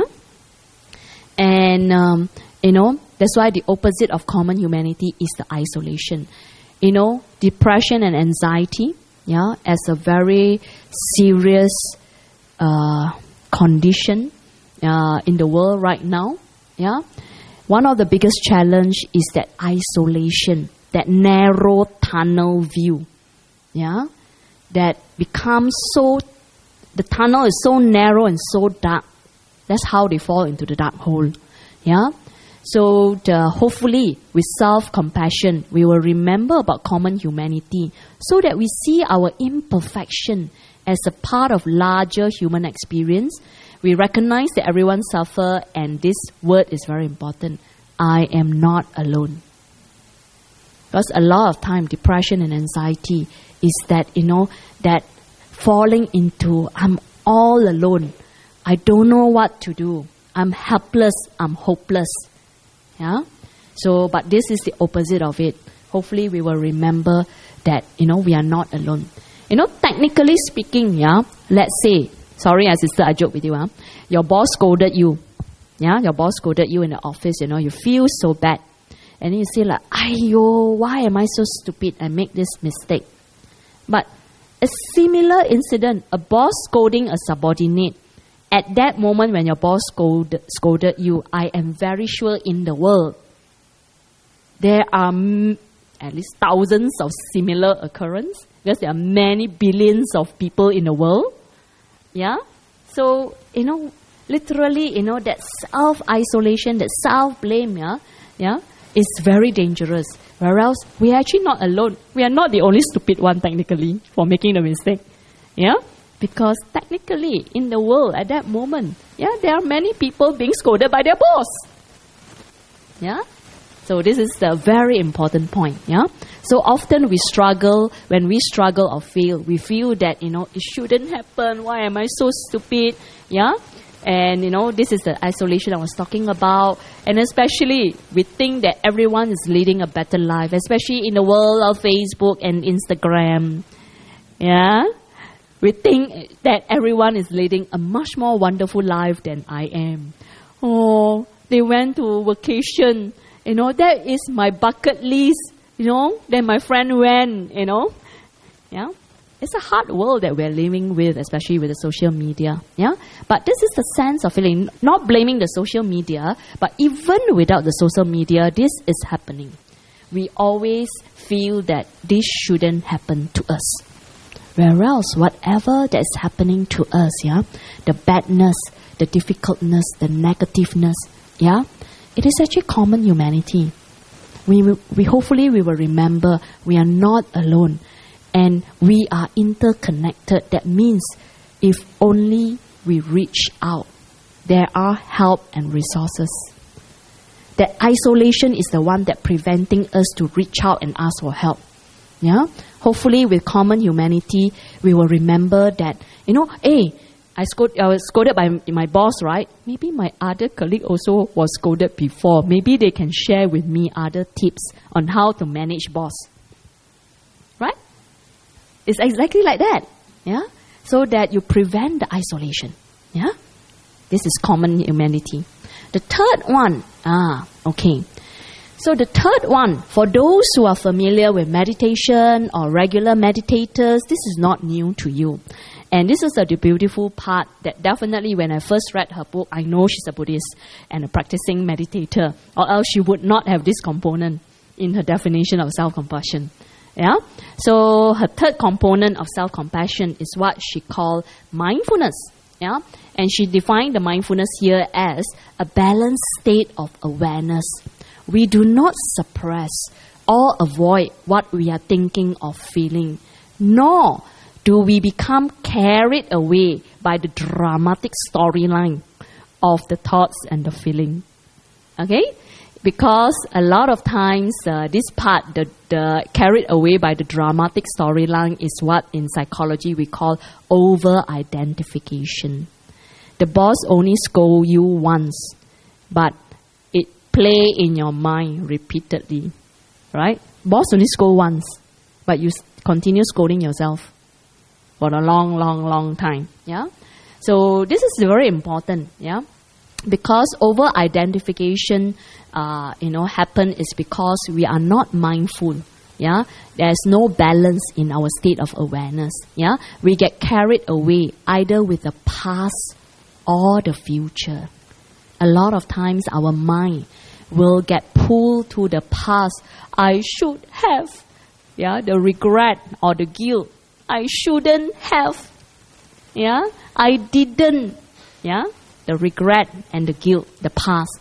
And, um, you know, that's why the opposite of common humanity is the isolation. You know, depression and anxiety, yeah, as a very serious uh, condition uh, in the world right now, yeah. One of the biggest challenge is that isolation, that narrow tunnel view, yeah, that becomes so, the tunnel is so narrow and so dark. That's how they fall into the dark hole. Yeah? So the, hopefully with self-compassion, we will remember about common humanity so that we see our imperfection as a part of larger human experience. We recognize that everyone suffers, and this word is very important. I am not alone. Because a lot of time, depression and anxiety is that, you know, that falling into, I'm all alone. I don't know what to do. I'm helpless. I'm hopeless. Yeah? So, but this is the opposite of it. Hopefully we will remember that, you know, we are not alone. You know, technically speaking, yeah, let's say, sorry, uh, sister, I joke with you, huh? Your boss scolded you. Yeah, your boss scolded you in the office, you know, you feel so bad. And then you say like, aiyo, why am I so stupid? I make this mistake. But a similar incident, a boss scolding a subordinate, at that moment when your boss scold, scolded you, I am very sure in the world, there are m- at least thousands of similar occurrences, because there are many billions of people in the world. Yeah? So, you know, literally, you know, that self-isolation, that self-blame, yeah, yeah, is very dangerous. Whereas we are actually not alone. We are not the only stupid one, technically, for making the mistake. Yeah? Because technically, in the world, at that moment, yeah, there are many people being scolded by their boss. Yeah? So this is the very important point, yeah? So often we struggle, when we struggle or fail, we feel that, you know, it shouldn't happen, why am I so stupid, yeah? And, you know, this is the isolation I was talking about. And especially, we think that everyone is leading a better life, especially in the world of Facebook and Instagram, yeah? We think that everyone is leading a much more wonderful life than I am. Oh, they went to vacation. You know, that is my bucket list, you know, then my friend went, you know. Yeah. It's a hard world that we're living with, especially with the social media. Yeah. But this is the sense of feeling, not blaming the social media, but even without the social media, this is happening. We always feel that this shouldn't happen to us. Whereas whatever that is happening to us, yeah, the badness, the difficultness, the negativeness, yeah, it is actually common humanity. We, will, we hopefully we will remember we are not alone, and we are interconnected. That means if only we reach out, there are help and resources. That isolation is the one that preventing us to reach out and ask for help. Yeah, hopefully with common humanity, we will remember that, you know, hey, I, scold, I was scolded by my boss, right? Maybe my other colleague also was scolded before. Maybe they can share with me other tips on how to manage boss. Right? It's exactly like that. Yeah? So that you prevent the isolation. Yeah? This is common humanity. The third one, ah, okay. So the third one, for those who are familiar with meditation or regular meditators, this is not new to you. And this is the beautiful part that definitely when I first read her book, I know she's a Buddhist and a practicing meditator, or else she would not have this component in her definition of self-compassion. Yeah. So her third component of self-compassion is what she called mindfulness. Yeah. And she defined the mindfulness here as a balanced state of awareness. We do not suppress or avoid what we are thinking or feeling, nor do we become carried away by the dramatic storyline of the thoughts and the feeling. Okay? Because a lot of times, uh, this part, the, the carried away by the dramatic storyline, is what in psychology we call over-identification. The boss only scolds you once, but it play in your mind repeatedly. Right? Boss only scolds once, but you continue scolding yourself for a long, long, long time. Yeah. So this is very important. Yeah, because over identification, uh, you know, happen is because we are not mindful. Yeah, there's no balance in our state of awareness. Yeah, we get carried away either with the past or the future. A lot of times, our mind will get pulled to the past. I should have. Yeah, the regret or the guilt. I shouldn't have. Yeah, I didn't. Yeah, the regret and the guilt, the past.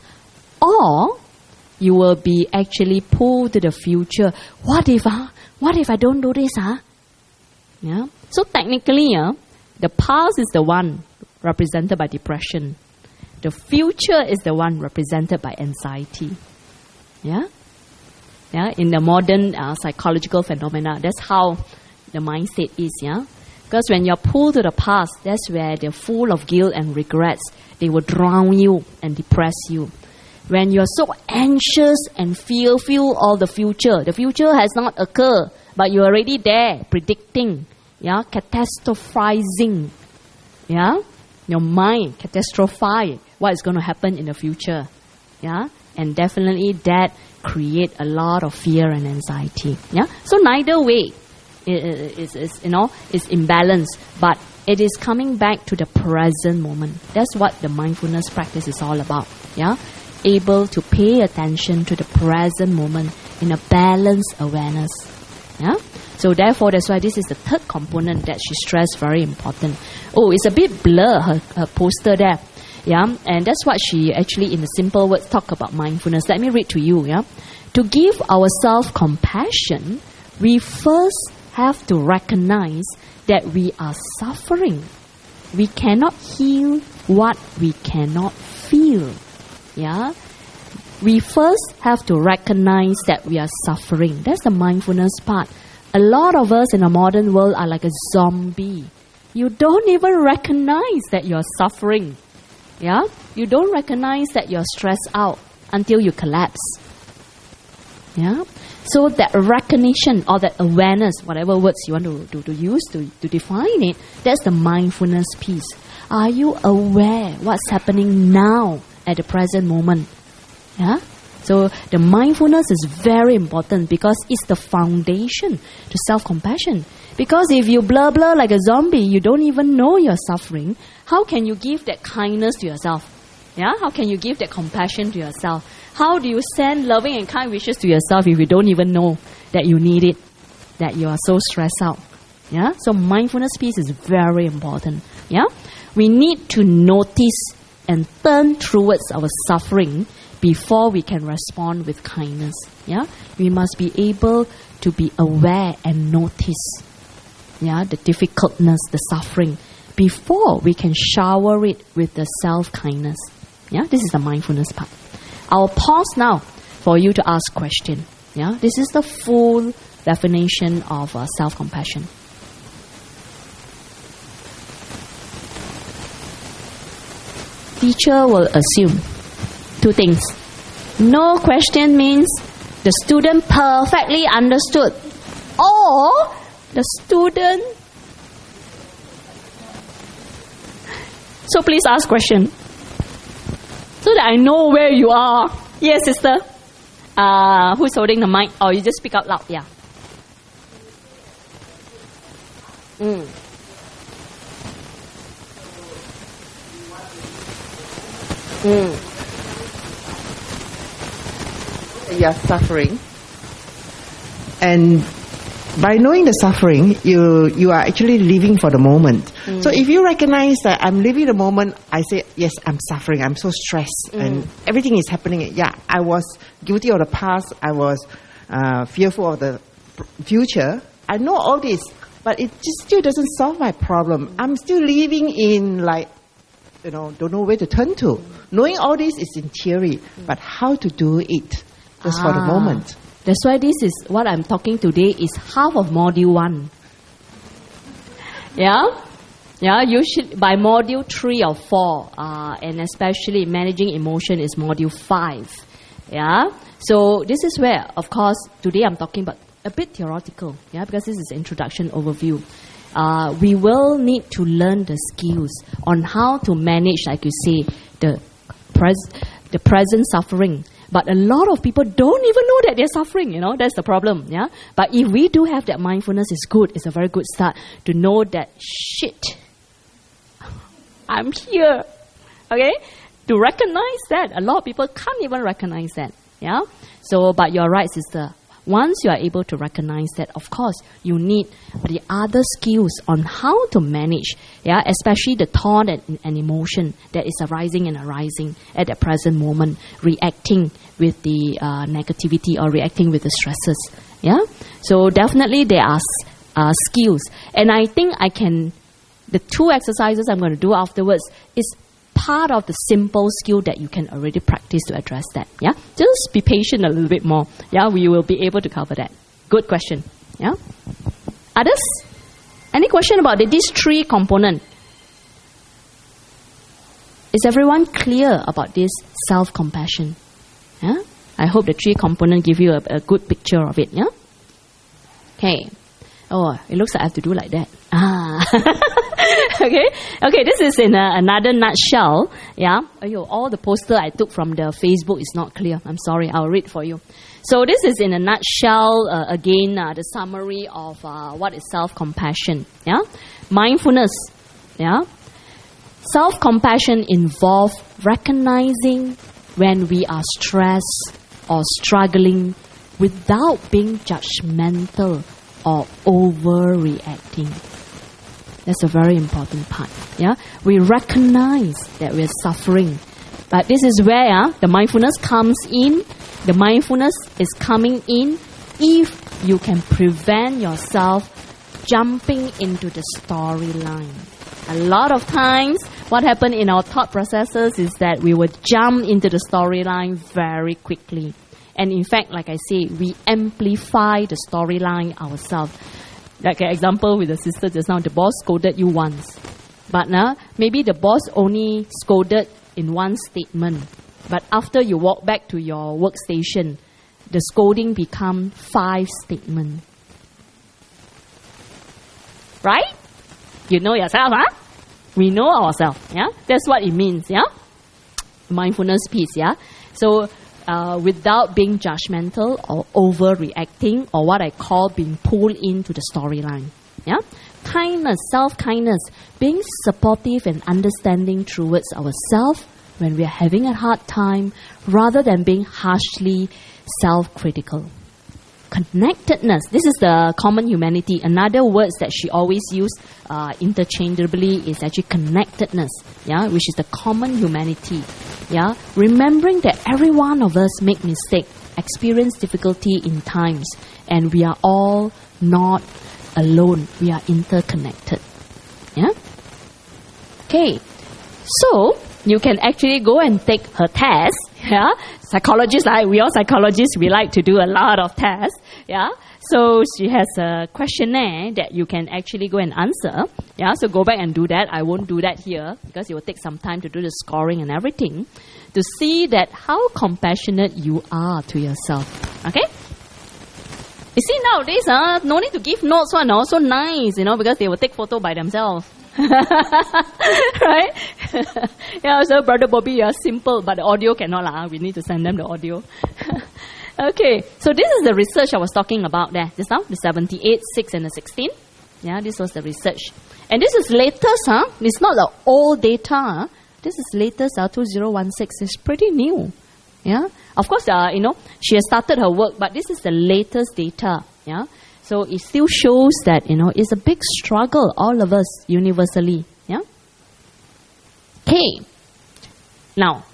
Or you will be actually pulled to the future. What if, uh, what if I don't do this, huh? Yeah. So technically, uh, the past is the one represented by depression. The future is the one represented by anxiety. Yeah. Yeah. In the modern uh, psychological phenomena, that's how the mindset is, yeah? Because when you're pulled to the past, that's where they're full of guilt and regrets. They will drown you and depress you. When you're so anxious and feel, feel all the future, the future has not occurred, but you're already there, predicting, yeah? Catastrophizing, yeah? Your mind catastrophize what is going to happen in the future, yeah? And definitely that create a lot of fear and anxiety, yeah? So neither way, It is, is, you know, is imbalanced, but it is coming back to the present moment. That's what the mindfulness practice is all about. Yeah, able to pay attention to the present moment in a balanced awareness. Yeah. So therefore, that's why this is the third component that she stressed, very important. Oh, it's a bit blur, her, her poster there. Yeah, and that's what she actually, in the simple words, talk about mindfulness. Let me read to you. Yeah, to give ourselves compassion, we first have to recognize that we are suffering. We cannot heal what we cannot feel. Yeah, we first have to recognize that we are suffering. That's the mindfulness part. A lot of us in the modern world are like a zombie. You don't even recognize that you're suffering. Yeah? You don't recognize that you're stressed out until you collapse. Yeah? So that recognition or that awareness, whatever words you want to, to, to use to, to define it, that's the mindfulness piece. Are you aware what's happening now at the present moment? Yeah? So the mindfulness is very important because it's the foundation to self-compassion. Because if you blur blur like a zombie, you don't even know you're suffering, how can you give that kindness to yourself? Yeah? How can you give that compassion to yourself? How do you send loving and kind wishes to yourself if you don't even know that you need it, that you are so stressed out? Yeah? So mindfulness piece is very important. Yeah? We need to notice and turn towards our suffering before we can respond with kindness. Yeah? We must be able to be aware and notice, yeah, the difficultness, the suffering, before we can shower it with the self-kindness. Yeah? This is the mindfulness part. I'll pause now for you to ask question. Yeah? This is the full definition of uh, self-compassion. Teacher will assume two things. No question means the student perfectly understood, or the student. So please ask question, so that I know where you are. Yes, sister. Uh, who's holding the mic? Or you just speak out loud. Yeah. Mm. Mm. You are suffering, and by knowing the suffering, you you are actually living for the moment. Mm. So if you recognize that I'm living the moment, I say, yes, I'm suffering, I'm so stressed, mm. and everything is happening. Yeah, I was guilty of the past, I was uh, fearful of the future. I know all this, but it just still doesn't solve my problem. I'm still living in like, you know, don't know where to turn to. Knowing all this is in theory, but how to do it? Just ah, for the moment. That's why this is what I'm talking today is half of module one. Yeah? Yeah, usually by module three or four, uh, and especially managing emotion is module five. Yeah? So this is where, of course, today I'm talking about a bit theoretical, yeah, because this is introduction overview. Uh, we will need to learn the skills on how to manage, like you say, the pres- the present suffering. But a lot of people don't even know that they're suffering, you know, that's the problem, yeah. But if we do have that mindfulness, it's good, it's a very good start to know that, shit, I'm here, okay? To recognize that, a lot of people can't even recognize that, yeah. So, but you're right, sister. Once you are able to recognize that, of course, you need the other skills on how to manage, yeah, especially the thought and, and emotion that is arising and arising at the present moment, reacting with the uh, negativity or reacting with the stresses, yeah. So definitely there are uh, skills, and I think I can. The two exercises I'm going to do afterwards is part of the simple skill that you can already practice to address that. Yeah, just be patient a little bit more. Yeah, we will be able to cover that. Good question. Yeah. Others? Any question about the, these three components? Is everyone clear about this self-compassion? Yeah. I hope the three components give you a, a good picture of it. Yeah. Okay. Oh, it looks like I have to do like that. Ah. okay. Okay, this is in a, another nutshell. Yeah. Ayo, all the poster I took from the Facebook is not clear. I'm sorry. I'll read for you. So this is in a nutshell, uh, again, uh, the summary of uh, what is self-compassion. Yeah. Mindfulness. Yeah. Self-compassion involves recognizing when we are stressed or struggling without being judgmental or overreacting. That's a very important part. Yeah, we recognize that we're suffering, but this is where uh, the mindfulness comes in. The mindfulness is coming in if you can prevent yourself jumping into the storyline. A lot of times, what happens in our thought processes is that we would jump into the storyline very quickly. And in fact, like I say, we amplify the storyline ourselves. Like an example with the sister just now, the boss scolded you once. But uh, maybe the boss only scolded in one statement. But after you walk back to your workstation, the scolding become five statements. Right? You know yourself, huh? We know ourselves, yeah? That's what it means, yeah? Mindfulness piece, yeah? So, uh, without being judgmental or overreacting, or what I call being pulled into the storyline, yeah? Kindness, self-kindness, being supportive and understanding towards ourselves when we are having a hard time, rather than being harshly self-critical. Connectedness. This is the common humanity. Another words that she always used uh, interchangeably is actually connectedness, yeah, which is the common humanity. Yeah, remembering that every one of us make mistake, experience difficulty in times, and we are all not alone. We are interconnected. Yeah. Okay. So you can actually go and take her test. Yeah, psychologists, like we all psychologists, we like to do a lot of tests. Yeah, so she has a questionnaire that you can actually go and answer. Yeah, so go back and do that. I won't do that here because it will take some time to do the scoring and everything to see that how compassionate you are to yourself. Okay. You see nowadays, uh, no need to give notes one, no, so nice, you know, because they will take photo by themselves. Right? Yeah, so Brother Bobby, yeah, simple, but the audio cannot lah. We need to send them the audio. Okay, so this is the research I was talking about there just now, the seventy-eight, six and the sixteen. Yeah, this was the research. And this is latest, huh? It's not the old data. Huh? This is latest, uh, two thousand sixteen. It's pretty new. Yeah, of course, uh, you know, she has started her work, but this is the latest data. Yeah. So it still shows that, you know, it's a big struggle, all of us, universally. Yeah? Okay. Now,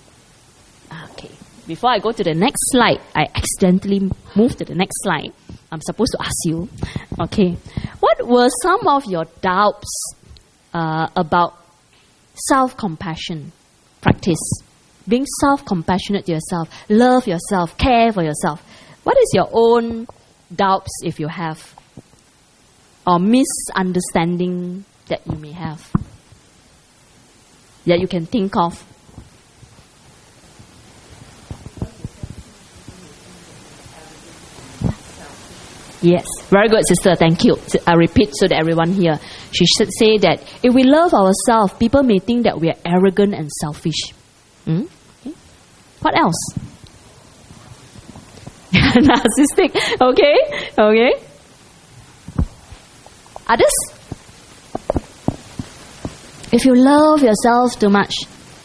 okay. Before I go to the next slide, I accidentally moved to the next slide. I'm supposed to ask you, okay, what were some of your doubts uh, about self-compassion practice? Being self-compassionate to yourself, love yourself, care for yourself. What is your own doubts, if you have, or misunderstanding that you may have, that you can think of? Yes, very good, sister. Thank you. I repeat so that everyone here. She should say that if we love ourselves, people may think that we are arrogant and selfish. Hmm? Okay. What else? Narcissistic. Okay? Okay. Others? If you love yourself too much,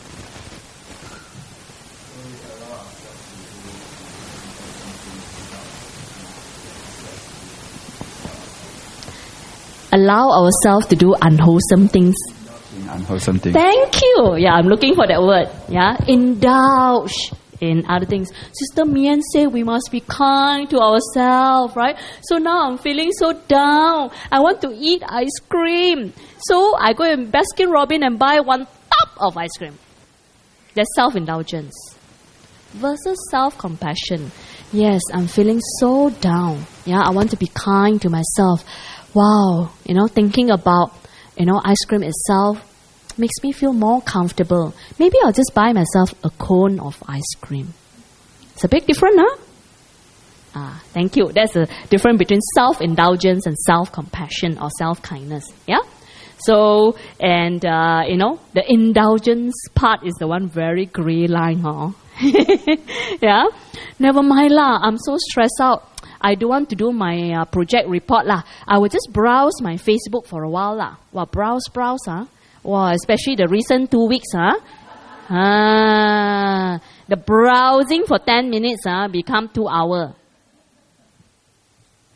allow ourselves to do unwholesome things. Unwholesome things. Thank you. Yeah, I'm looking for that word. Yeah, indulge in other things. Sister Mian said we must be kind to ourselves, right? So now I'm feeling so down. I want to eat ice cream. So I go in Baskin Robbins and buy one tub of ice cream. That's self-indulgence. Versus self-compassion. Yes, I'm feeling so down. Yeah, I want to be kind to myself. Wow, you know, thinking about, you know, ice cream itself makes me feel more comfortable. Maybe I'll just buy myself a cone of ice cream. It's a big difference, huh? Ah, thank you. That's the difference between self-indulgence and self-compassion or self-kindness. Yeah? So, and, uh, you know, the indulgence part is the one very grey line, huh? Yeah? Never mind lah, I'm so stressed out. I don't want to do my uh, project report lah. I will just browse my Facebook for a while lah. Wow, browse, browse, huh? Wow, especially the recent two weeks, huh? Ah, the browsing for ten minutes, huh, become two hours.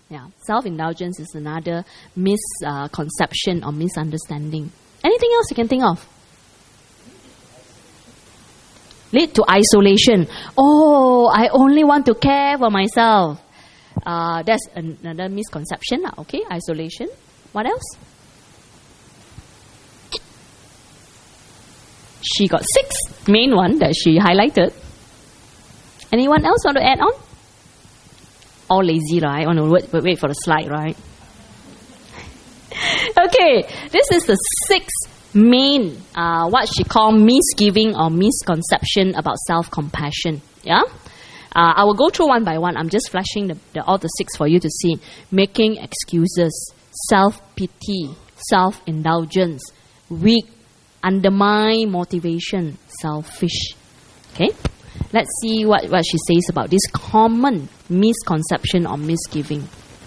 Yeah, self-indulgence is another misconception or misunderstanding. Anything else you can think of? Lead to isolation. Oh, I only want to care for myself. Uh, that's another misconception. Okay, isolation. What else? She got six main one that she highlighted. Anyone else want to add on? All lazy, right? Want to wait, wait, wait for the slide, right? Okay, this is the six main, uh, what she call misgiving or misconception about self-compassion. Yeah, uh, I will go through one by one. I'm just flashing the, the, all the six for you to see. Making excuses, self-pity, self-indulgence, weak, undermine motivation, selfish. Okay, let's see what, what she says about this common misconception or misgiving.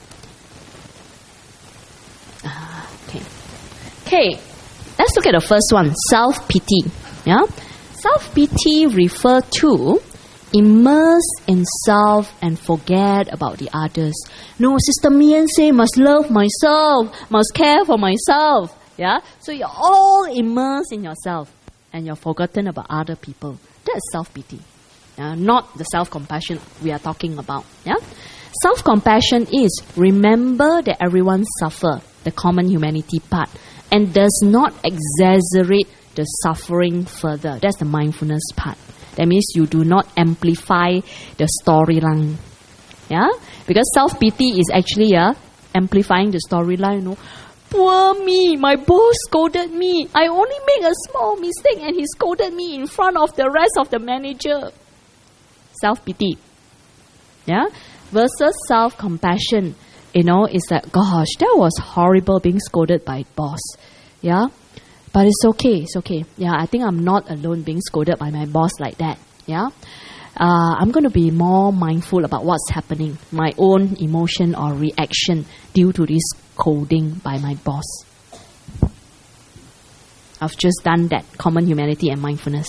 Uh, okay, okay. Let's look at the first one, self-pity. Yeah, self-pity refer to immerse in self and forget about the others. No, Sister Mian say must love myself, must care for myself. Yeah, so you're all immersed in yourself and you're forgotten about other people. That's self-pity. Yeah, not the self-compassion we are talking about. Yeah, self-compassion is remember that everyone suffer, the common humanity part, and does not exaggerate the suffering further. That's the mindfulness part. That means you do not amplify the storyline. Yeah, because self-pity is actually uh, amplifying the storyline. You know, poor me, my boss scolded me. I only made a small mistake and he scolded me in front of the rest of the manager. Self-pity. Yeah, versus self-compassion. You know, it's like, gosh, that was horrible being scolded by boss. Yeah, but it's okay, it's okay. Yeah, I think I'm not alone being scolded by my boss like that. Yeah, uh, I'm going to be more mindful about what's happening, my own emotion or reaction due to this scolding by my boss. I've just done that, common humanity and mindfulness.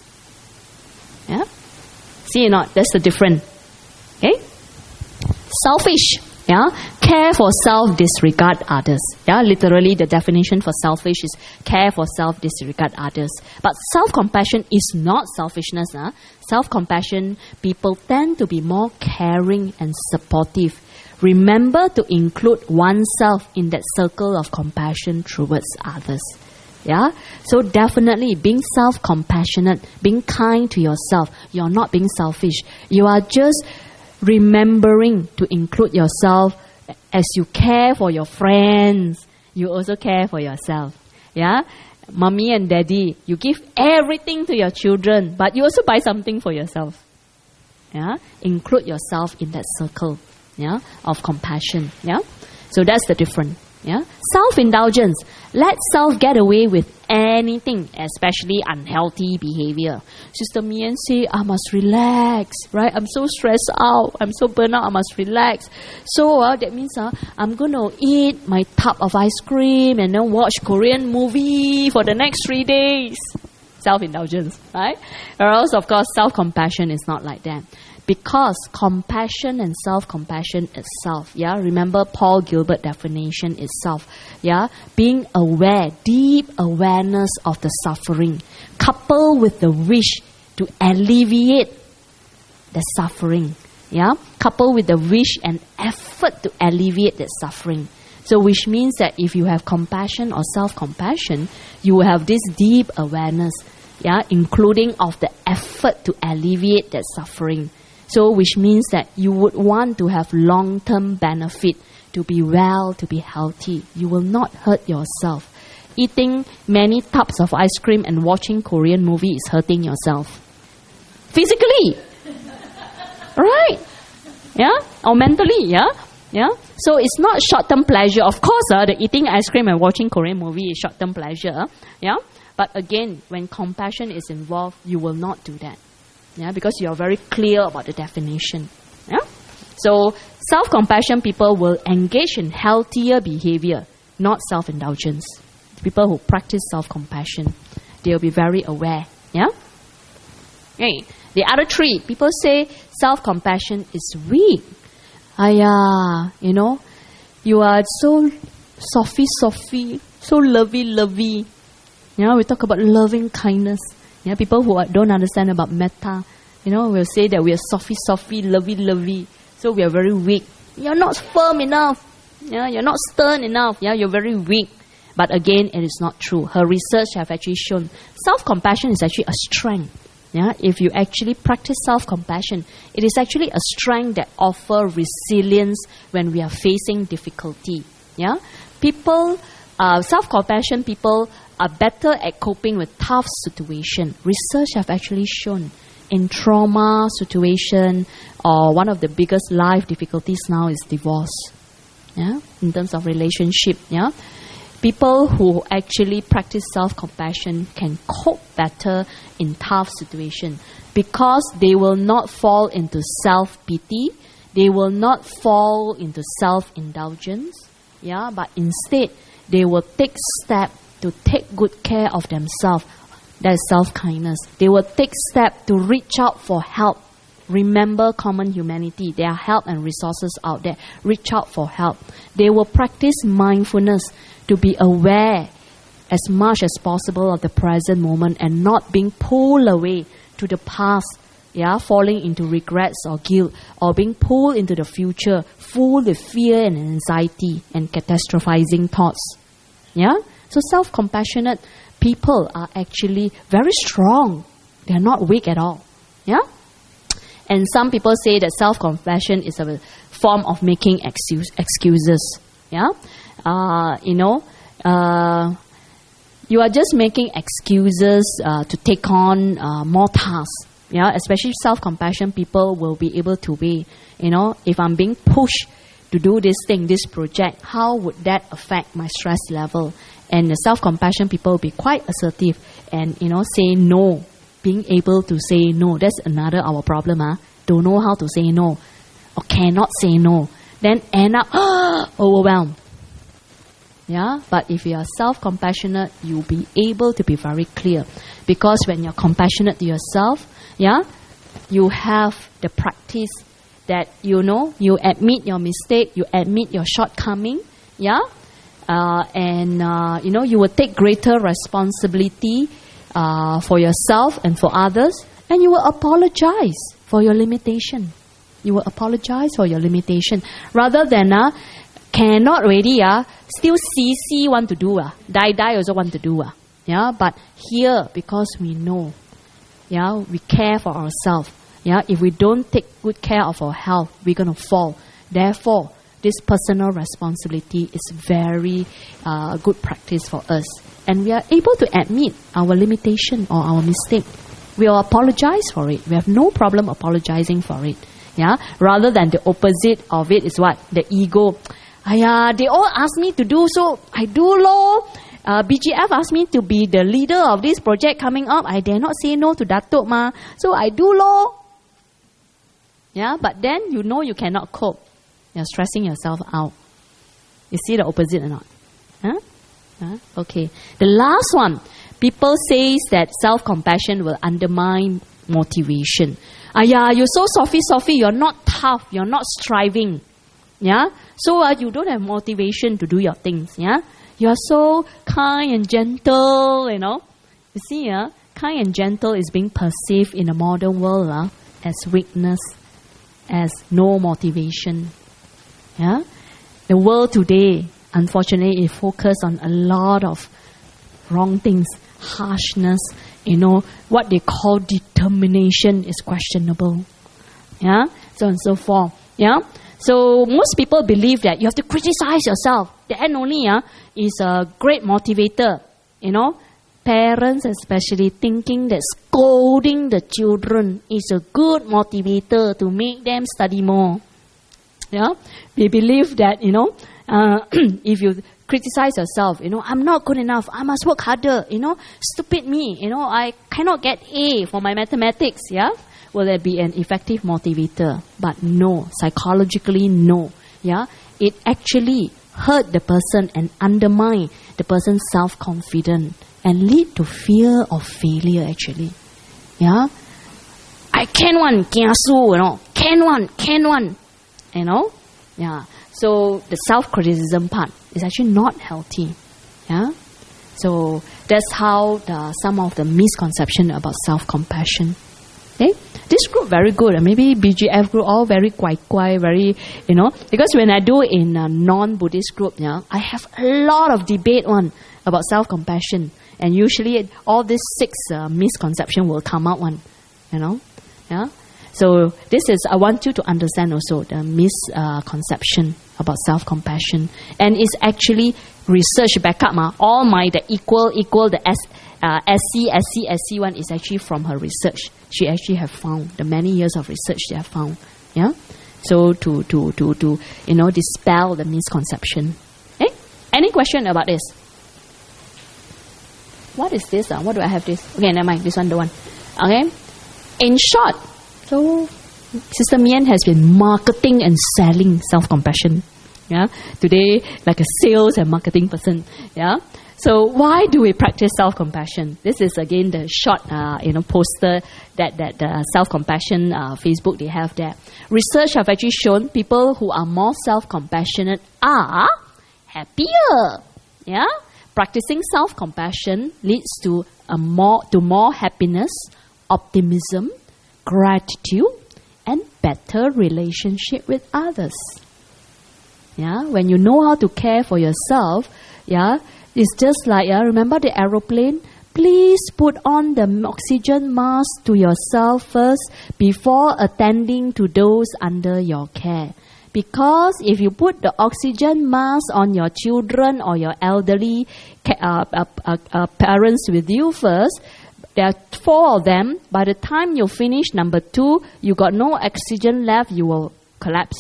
Yeah, see or not? That's the difference. Okay, selfish. Yeah, care for self, disregard others. Yeah, literally the definition for selfish is care for self, disregard others. But self-compassion is not selfishness. Huh? Self-compassion, people tend to be more caring and supportive. Remember to include oneself in that circle of compassion towards others. Yeah, so definitely being self-compassionate, being kind to yourself. You're not being selfish. You are just remembering to include yourself as you care for your friends. You also care for yourself. Yeah, mommy and daddy, you give everything to your children, but you also buy something for yourself. Yeah, include yourself in that circle. Yeah, of compassion. Yeah, so that's the difference. Yeah, self-indulgence. Let self get away with anything, especially unhealthy behavior. Sister Mian say, I must relax, right? I'm so stressed out. I'm so burnt out. I must relax. So uh, that means uh, I'm going to eat my tub of ice cream and then watch Korean movie for the next three days. Self-indulgence, right? Or else, of course, self-compassion is not like that. Because compassion and self-compassion itself, yeah, remember Paul Gilbert definition itself, yeah, being aware, deep awareness of the suffering, coupled with the wish to alleviate the suffering, yeah, coupled with the wish and effort to alleviate that suffering. So which means that if you have compassion or self-compassion, you will have this deep awareness, yeah, including of the effort to alleviate that suffering. So which means that you would want to have long-term benefit, to be well, to be healthy. You will not hurt yourself. Eating many tubs of ice cream and watching Korean movie is hurting yourself. Physically. Right? Yeah? Or mentally, yeah? Yeah? So it's not short-term pleasure. Of course, uh, the eating ice cream and watching Korean movie is short-term pleasure. Yeah? But again, when compassion is involved, you will not do that. Yeah, because you are very clear about the definition. Yeah? So self-compassion people will engage in healthier behavior, not self-indulgence. People who practice self-compassion, they will be very aware. Yeah? Okay. The other three, people say self-compassion is weak. Ayah, you know, you are so softy, softy, so lovey, lovey. You know, we talk about loving kindness. Yeah, people who are, don't understand about metta, you know, will say that we are softy, softy, lovey, lovey. So we are very weak. You're not firm enough. Yeah, you're not stern enough. Yeah, you're very weak. But again, it is not true. Her research have actually shown self-compassion is actually a strength. Yeah, if you actually practice self-compassion, it is actually a strength that offers resilience when we are facing difficulty. Yeah, people, uh, self-compassion people are better at coping with tough situation. Research have actually shown in trauma situation, or one of the biggest life difficulties now is divorce. Yeah, in terms of relationship. Yeah. People who actually practice self-compassion can cope better in tough situations because they will not fall into self-pity, they will not fall into self-indulgence, yeah, but instead they will take steps to take good care of themselves. That is self-kindness. They will take steps to reach out for help. Remember common humanity. There are help and resources out there. Reach out for help. They will practice mindfulness to be aware as much as possible of the present moment and not being pulled away to the past, yeah, falling into regrets or guilt, or being pulled into the future, full with fear and anxiety and catastrophizing thoughts. Yeah? So self-compassionate people are actually very strong. They are not weak at all. Yeah? And some people say that self-compassion is a form of making excuse, excuses. Yeah? Uh, you know, uh, you are just making excuses uh, to take on uh, more tasks. Yeah, especially self-compassion people will be able to weigh, you know, if I'm being pushed to do this thing, this project, how would that affect my stress level? And the self-compassion people will be quite assertive and, you know, say no. Being able to say no. That's another our problem. Huh? Don't know how to say no or cannot say no. Then end up overwhelmed. Yeah, but if you are self-compassionate, you'll be able to be very clear. Because when you're compassionate to yourself, yeah, you have the practice that, you know, you admit your mistake, you admit your shortcoming, yeah, uh, and, uh, you know, you will take greater responsibility uh, for yourself and for others, and you will apologize for your limitation. You will apologize for your limitation. Rather than, uh, cannot already, uh, still C C want to do, uh, die die also want to do, uh, yeah, but here, because we know, yeah, we care for ourselves, yeah, if we don't take good care of our health, we're going to fall. Therefore, this personal responsibility is very uh, good practice for us, and we are able to admit our limitation or our mistake. We will apologize for it. We have no problem apologizing for it, yeah, rather than the opposite of it is what? The ego. Ayah, they all ask me to do, so I do lor. Uh, B G F asked me to be the leader of this project coming up. I dare not say no to Datuk ma, so I do lor. Yeah, but then you know you cannot cope. You're stressing yourself out. You see the opposite or not? Huh? Huh? Okay. The last one. People say that self-compassion will undermine motivation. Ayah, you're so softy, softy. You're not tough. You're not striving. Yeah. So uh, you don't have motivation to do your things. Yeah. You are so kind and gentle. You know. You see, yeah, uh, kind and gentle is being perceived in the modern world uh, as weakness, as no motivation. Yeah. The world today, unfortunately, is focused on a lot of wrong things. Harshness, you know, what they call determination is questionable. Yeah, so on and so forth. Yeah, so most people believe that you have to criticize yourself. That only yeah, is a great motivator. You know, parents especially thinking that scolding the children is a good motivator to make them study more. Yeah, they believe that, you know, uh, if you criticize yourself, you know, I'm not good enough, I must work harder, you know, stupid me, you know, I cannot get A for my mathematics, yeah? Will that be an effective motivator? But no, psychologically no, yeah? It actually hurt the person and undermine the person's self-confidence and lead to fear of failure actually, yeah? I can one, kiasu, you know, can one, can one, you know? Yeah. So the self-criticism part is actually not healthy. Yeah. So that's how the, some of the misconception about self-compassion. Okay. This group very good. And maybe B G F group all very quite quiet, very, you know, because when I do in a non-Buddhist group, yeah, I have a lot of debate one about self-compassion. And usually all these six uh, misconception will come out one, you know. Yeah. So this is, I want you to understand also the misconception uh, about self-compassion. And it's actually research backup. Ma. All my, the equal, equal, the S, uh, SC, SC, SC one is actually from her research. She actually have found, the many years of research they have found. Yeah. So to, to, to, to, you know, dispel the misconception. Okay? Any question about this? What is this? Uh? What do I have this? Okay, never mind. This one, the one. Okay. In short, so Sister Mian has been marketing and selling self-compassion. Yeah. Today, like a sales and marketing person. Yeah. So why do we practice self-compassion? This is again the short, uh, you know, poster that that uh, self-compassion uh, Facebook they have there. Research have actually shown people who are more self-compassionate are happier. Yeah. Practicing self-compassion leads to a more to more happiness, optimism, gratitude, and better relationship with others. Yeah, when you know how to care for yourself, yeah, it's just like, yeah, remember the aeroplane? Please put on the oxygen mask to yourself first before attending to those under your care. Because if you put the oxygen mask on your children or your elderly uh, uh, uh, uh, parents with you first, there are four of them. By the time you finish number two, you got no oxygen left, you will collapse.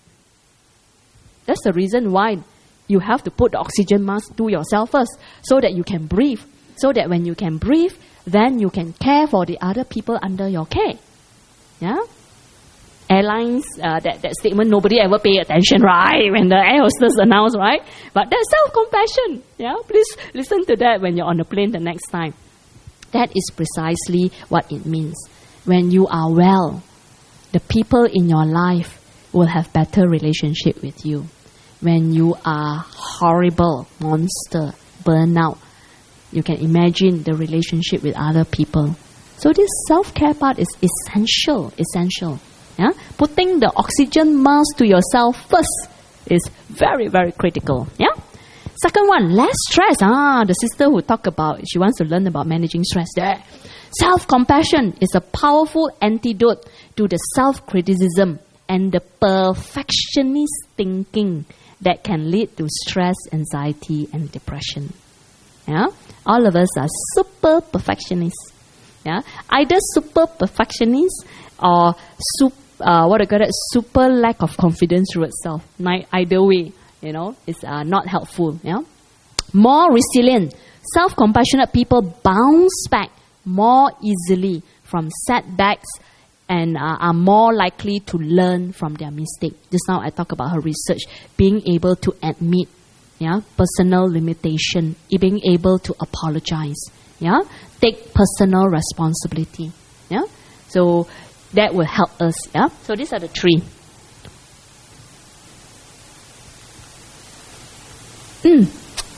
That's the reason why you have to put the oxygen mask to yourself first, so that you can breathe. So that when you can breathe, then you can care for the other people under your care. Yeah? Airlines, uh, that, that statement, nobody ever pay attention, right? When the air hostess announced, right? But that's self-compassion. Yeah? Please listen to that when you're on the plane the next time. That is precisely what it means. When you are well, the people in your life will have better relationship with you. When you are horrible, monster, burnout, you can imagine the relationship with other people. So this self-care part is essential, essential. Yeah? Putting the oxygen mask to yourself first is very, very critical. Yeah? Second one, less stress. Ah, the sister who talked about, she wants to learn about managing stress. There. Self-compassion is a powerful antidote to the self-criticism and the perfectionist thinking that can lead to stress, anxiety, and depression. Yeah? All of us are super perfectionists. Yeah? Either super perfectionists or super, uh, what I call it, super lack of confidence towards self. Either way, you know, it's uh, not helpful. Yeah? More resilient, self-compassionate people bounce back more easily from setbacks and uh, are more likely to learn from their mistake. Just now I talked about her research, being able to admit, yeah, personal limitation, being able to apologize, yeah, take personal responsibility, yeah. So that will help us, yeah. So these are the three. Mm.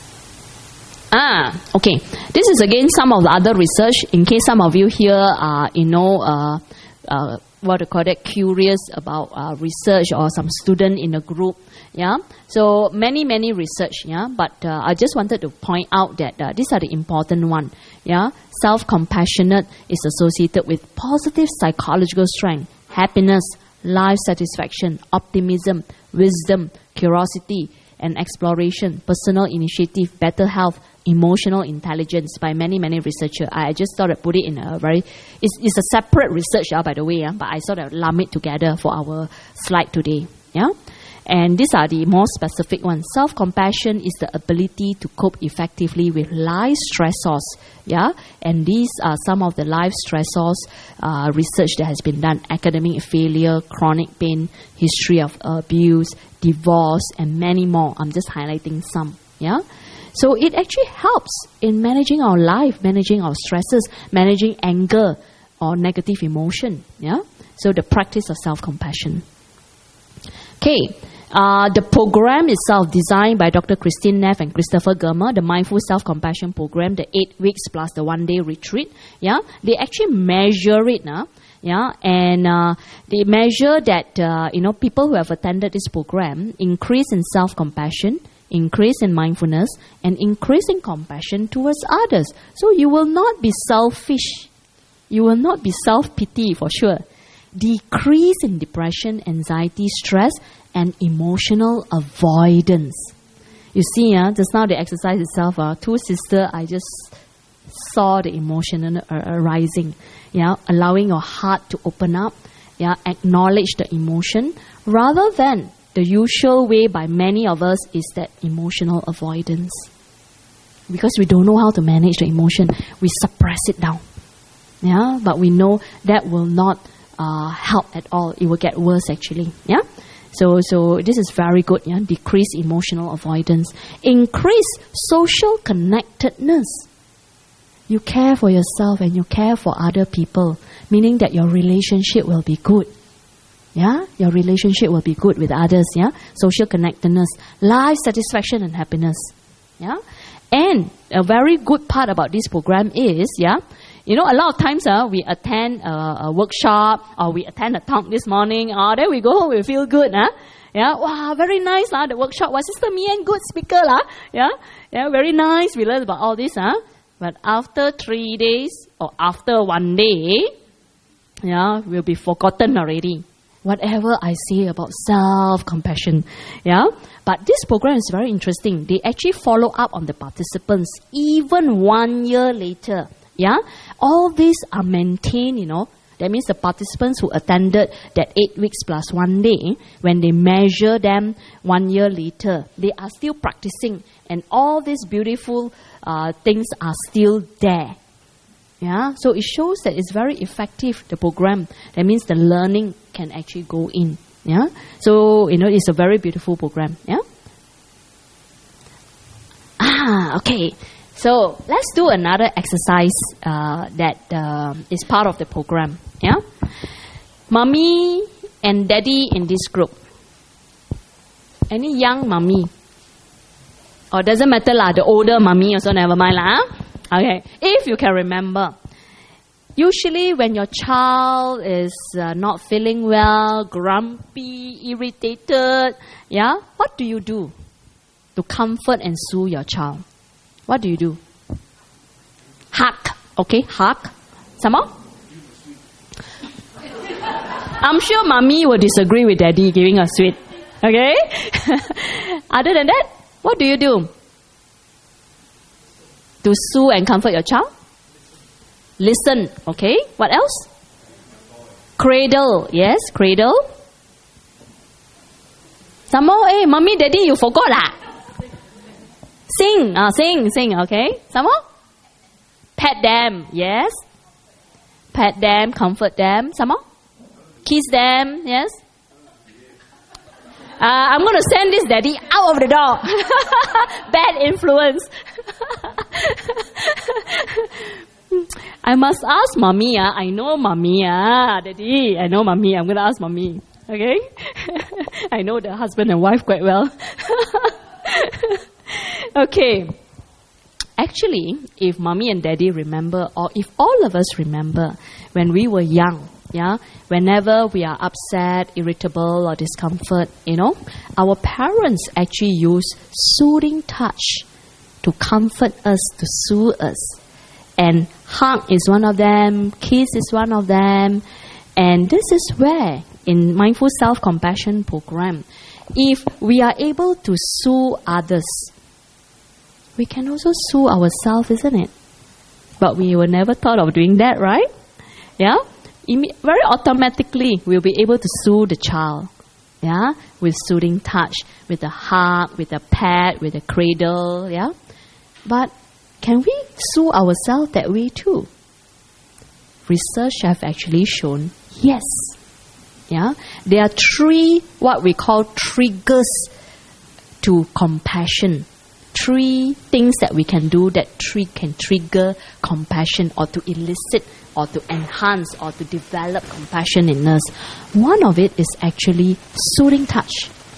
Ah, okay. This is again some of the other research. In case some of you here are, you know, uh, uh, what do you call it, curious about uh, research, or some student in a group, yeah. So many, many research, yeah. But uh, I just wanted to point out that uh, these are the important one, yeah. Self-compassionate is associated with positive psychological strength, happiness, life satisfaction, optimism, wisdom, curiosity, and exploration, personal initiative, better health, emotional intelligence by many, many researchers. I just thought I'd put it in a very, it's, it's a separate research, uh, by the way, uh, but I sort of lump it together for our slide today. Yeah. And these are the more specific ones. Self-compassion is the ability to cope effectively with life stressors. Yeah, and these are some of the life stressors uh, research that has been done: academic failure, chronic pain, history of abuse, divorce, and many more. I'm just highlighting some. Yeah, so it actually helps in managing our life, managing our stresses, managing anger or negative emotion. Yeah, so the practice of self-compassion. Okay. Uh, the program itself, designed by Doctor Christine Neff and Christopher Germer, the Mindful Self-Compassion Program, the eight weeks plus the one-day retreat, yeah, they actually measure it, uh, yeah, and uh, they measure that, uh, you know, people who have attended this program increase in self-compassion, increase in mindfulness, and increase in compassion towards others. So you will not be selfish. You will not be self-pity for sure. Decrease in depression, anxiety, stress, and emotional avoidance. You see, uh, just now the exercise itself, uh, two sisters, I just saw the emotion uh, arising. Yeah, allowing your heart to open up. Yeah, acknowledge the emotion rather than the usual way by many of us is that emotional avoidance. Because we don't know how to manage the emotion, we suppress it down. Yeah, but we know that will not uh, help at all. It will get worse actually. Yeah. So, so this is very good. Yeah, decrease emotional avoidance, increase social connectedness. You care for yourself and you care for other people, meaning that your relationship will be good. Yeah, your relationship will be good with others. Yeah, social connectedness, life satisfaction and happiness. Yeah, and a very good part about this program is, yeah, you know, a lot of times uh, we attend a, a workshop or we attend a talk this morning. Oh, then we go home, we feel good, huh? Yeah, wow, very nice, lah. The workshop was Sister Mian, good speaker, lah. Yeah, yeah, very nice. We learned about all this, huh? But after three days or after one day, yeah, we'll be forgotten already. Whatever I say about self-compassion, yeah. But this program is very interesting. They actually follow up on the participants even one year later. Yeah, all these are maintained, you know. That means the participants who attended that eight weeks plus one day, when they measure them one year later, they are still practicing. And all these beautiful uh, things are still there. Yeah, so it shows that it's very effective, the program. That means the learning can actually go in. Yeah, so, you know, it's a very beautiful program. Yeah. Ah, okay. So let's do another exercise uh, that uh, is part of the program. Yeah, Mommy and Daddy in this group. Any young mommy? Or doesn't matter lah. The older mommy also never mind lah. Okay, if you can remember, usually when your child is uh, not feeling well, grumpy, irritated, yeah, what do you do to comfort and soothe your child? What do you do? Hug. Okay, hug. Some more? I'm sure mommy will disagree with daddy giving a sweet. Okay? Other than that, what do you do to soothe and comfort your child? Listen. Okay. What else? Cradle. Yes, cradle. Some more. Hey, mommy, daddy, you forgot lah. Sing, uh, sing, sing, okay. Some more? Pet them, yes. Pet them, comfort them. Some more? Kiss them, yes. Uh, I'm going to send this daddy out of the door. Bad influence. I must ask mommy. Uh, I know mommy. Uh, daddy, I know mommy. I'm going to ask mommy. Okay? I know the husband and wife quite well. Okay, actually, if mommy and daddy remember, or if all of us remember, when we were young, yeah, whenever we are upset, irritable, or discomfort, you know, our parents actually use soothing touch to comfort us, to soothe us. And hug is one of them, kiss is one of them. And this is where, in Mindful Self-Compassion program, if we are able to soothe others, we can also soothe ourselves, isn't it? But we were never thought of doing that, right? Yeah? Imme- very automatically, we'll be able to soothe the child. Yeah? With soothing touch, with a hug, with a pat, with a cradle. Yeah? But can we soothe ourselves that way too? Research have actually shown yes. Yeah? There are three, what we call triggers to compassion. Three things that we can do that tri- can trigger compassion or to elicit or to enhance or to develop compassion in us. One of it is actually soothing touch.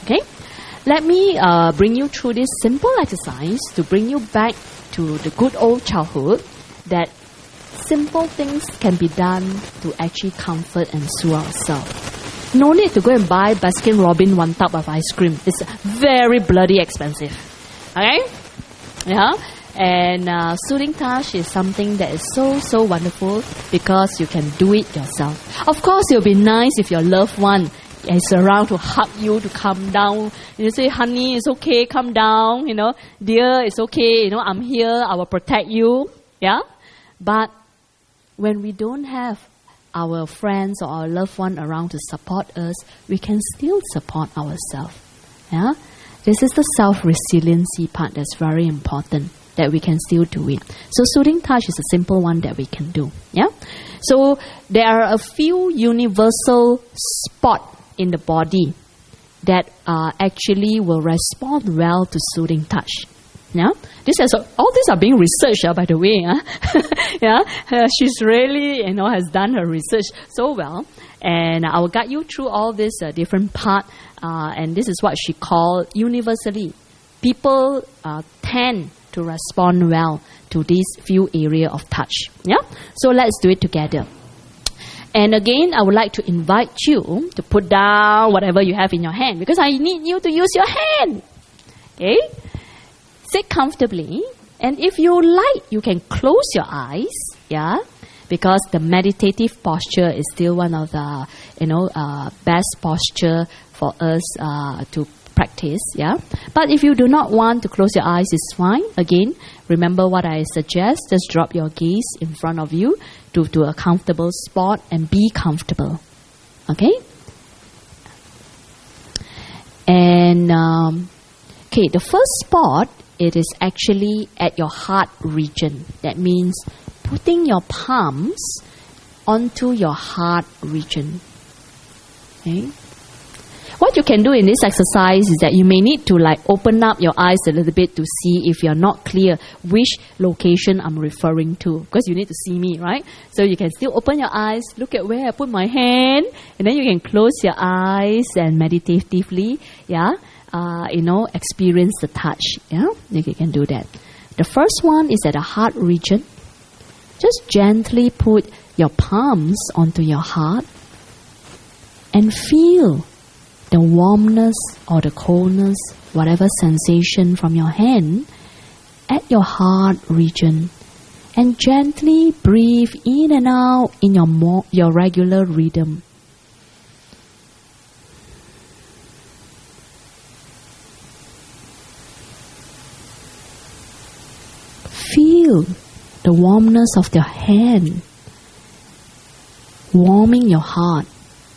Okay? Let me uh, bring you through this simple exercise to bring you back to the good old childhood, that simple things can be done to actually comfort and soothe ourselves. No need to go and buy Baskin Robbins one tub of ice cream. It's very bloody expensive. Okay? Yeah? And uh, soothing touch is something that is so, so wonderful because you can do it yourself. Of course, it will be nice if your loved one is around to hug you, to calm down. You say, honey, it's okay, calm down, you know. Dear, it's okay, you know, I'm here, I will protect you. Yeah? But when we don't have our friends or our loved one around to support us, we can still support ourselves. Yeah? This is the self-resiliency part that's very important, that we can still do it. So soothing touch is a simple one that we can do. Yeah? So there are a few universal spots in the body that uh, actually will respond well to soothing touch. Yeah, this has all these are being researched. Uh, by the way, uh. yeah, uh, she's really you know has done her research so well, and I will guide you through all this uh, different part. Uh, and this is what she called universally. People uh, tend to respond well to these few area of touch. Yeah, so let's do it together. And again, I would like to invite you to put down whatever you have in your hand, because I need you to use your hand. Okay? Sit comfortably, and if you like, you can close your eyes, yeah, because the meditative posture is still one of the, you know, uh, best posture for us uh, to practice, yeah. But if you do not want to close your eyes, it's fine. Again, remember what I suggest, just drop your gaze in front of you to, to a comfortable spot and be comfortable, okay? And, um, okay, the first spot, it is actually at your heart region. That means putting your palms onto your heart region. Okay? What you can do in this exercise is that you may need to like open up your eyes a little bit to see if you're not clear which location I'm referring to, because you need to see me, right? So you can still open your eyes, look at where I put my hand, and then you can close your eyes and meditatively, yeah, Uh, you know, experience the touch. Yeah, you can do that. The first one is at the heart region. Just gently put your palms onto your heart and feel the warmness or the coldness, whatever sensation from your hand at your heart region, and gently breathe in and out in your more, your regular rhythm. Feel the warmness of your hand warming your heart.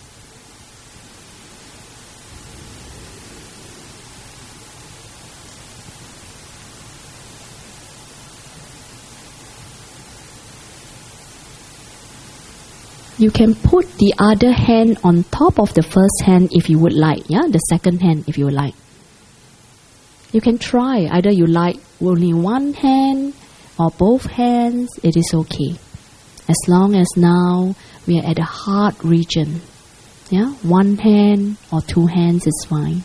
You can put the other hand on top of the first hand if you would like, yeah, the second hand if you would like. You can try, either you like only one hand or both hands, it is okay. As long as now we are at the heart region. Yeah, one hand or two hands is fine.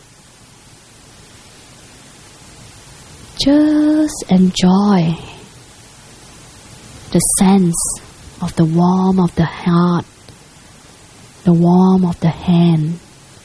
Just enjoy the sense of the warmth of the heart, the warmth of the hand.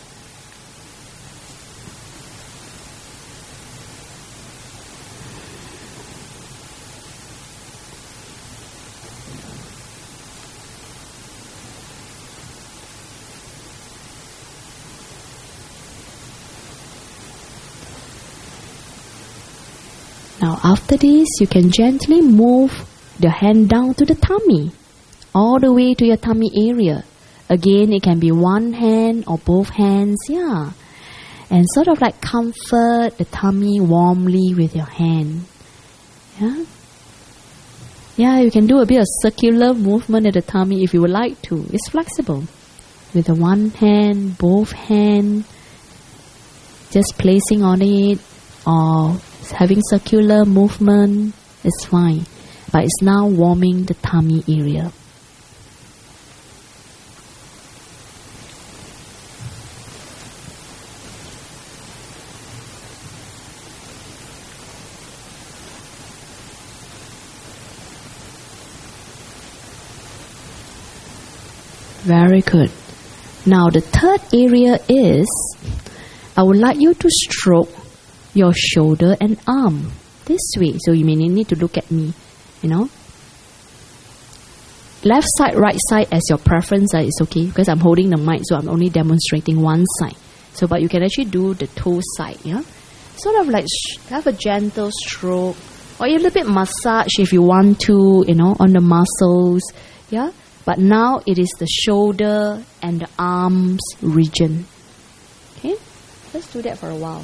Now after this, you can gently move the hand down to the tummy, all the way to your tummy area. Again, it can be one hand or both hands, yeah. And sort of like comfort the tummy warmly with your hand. Yeah. Yeah, you can do a bit of circular movement at the tummy if you would like to. It's flexible. With the one hand, both hands, just placing on it, or having circular movement is fine, but it's now warming the tummy area. Very good. Now the third area is, I would like you to stroke your shoulder and arm this way. So you may need to look at me, you know. Left side, right side as your preference uh, is okay, because I'm holding the mic, so I'm only demonstrating one side. So, but you can actually do the toe side, yeah. Sort of like sh- have a gentle stroke, or a little bit massage if you want to, you know, on the muscles, yeah. But now it is the shoulder and the arms region. Okay, let's do that for a while.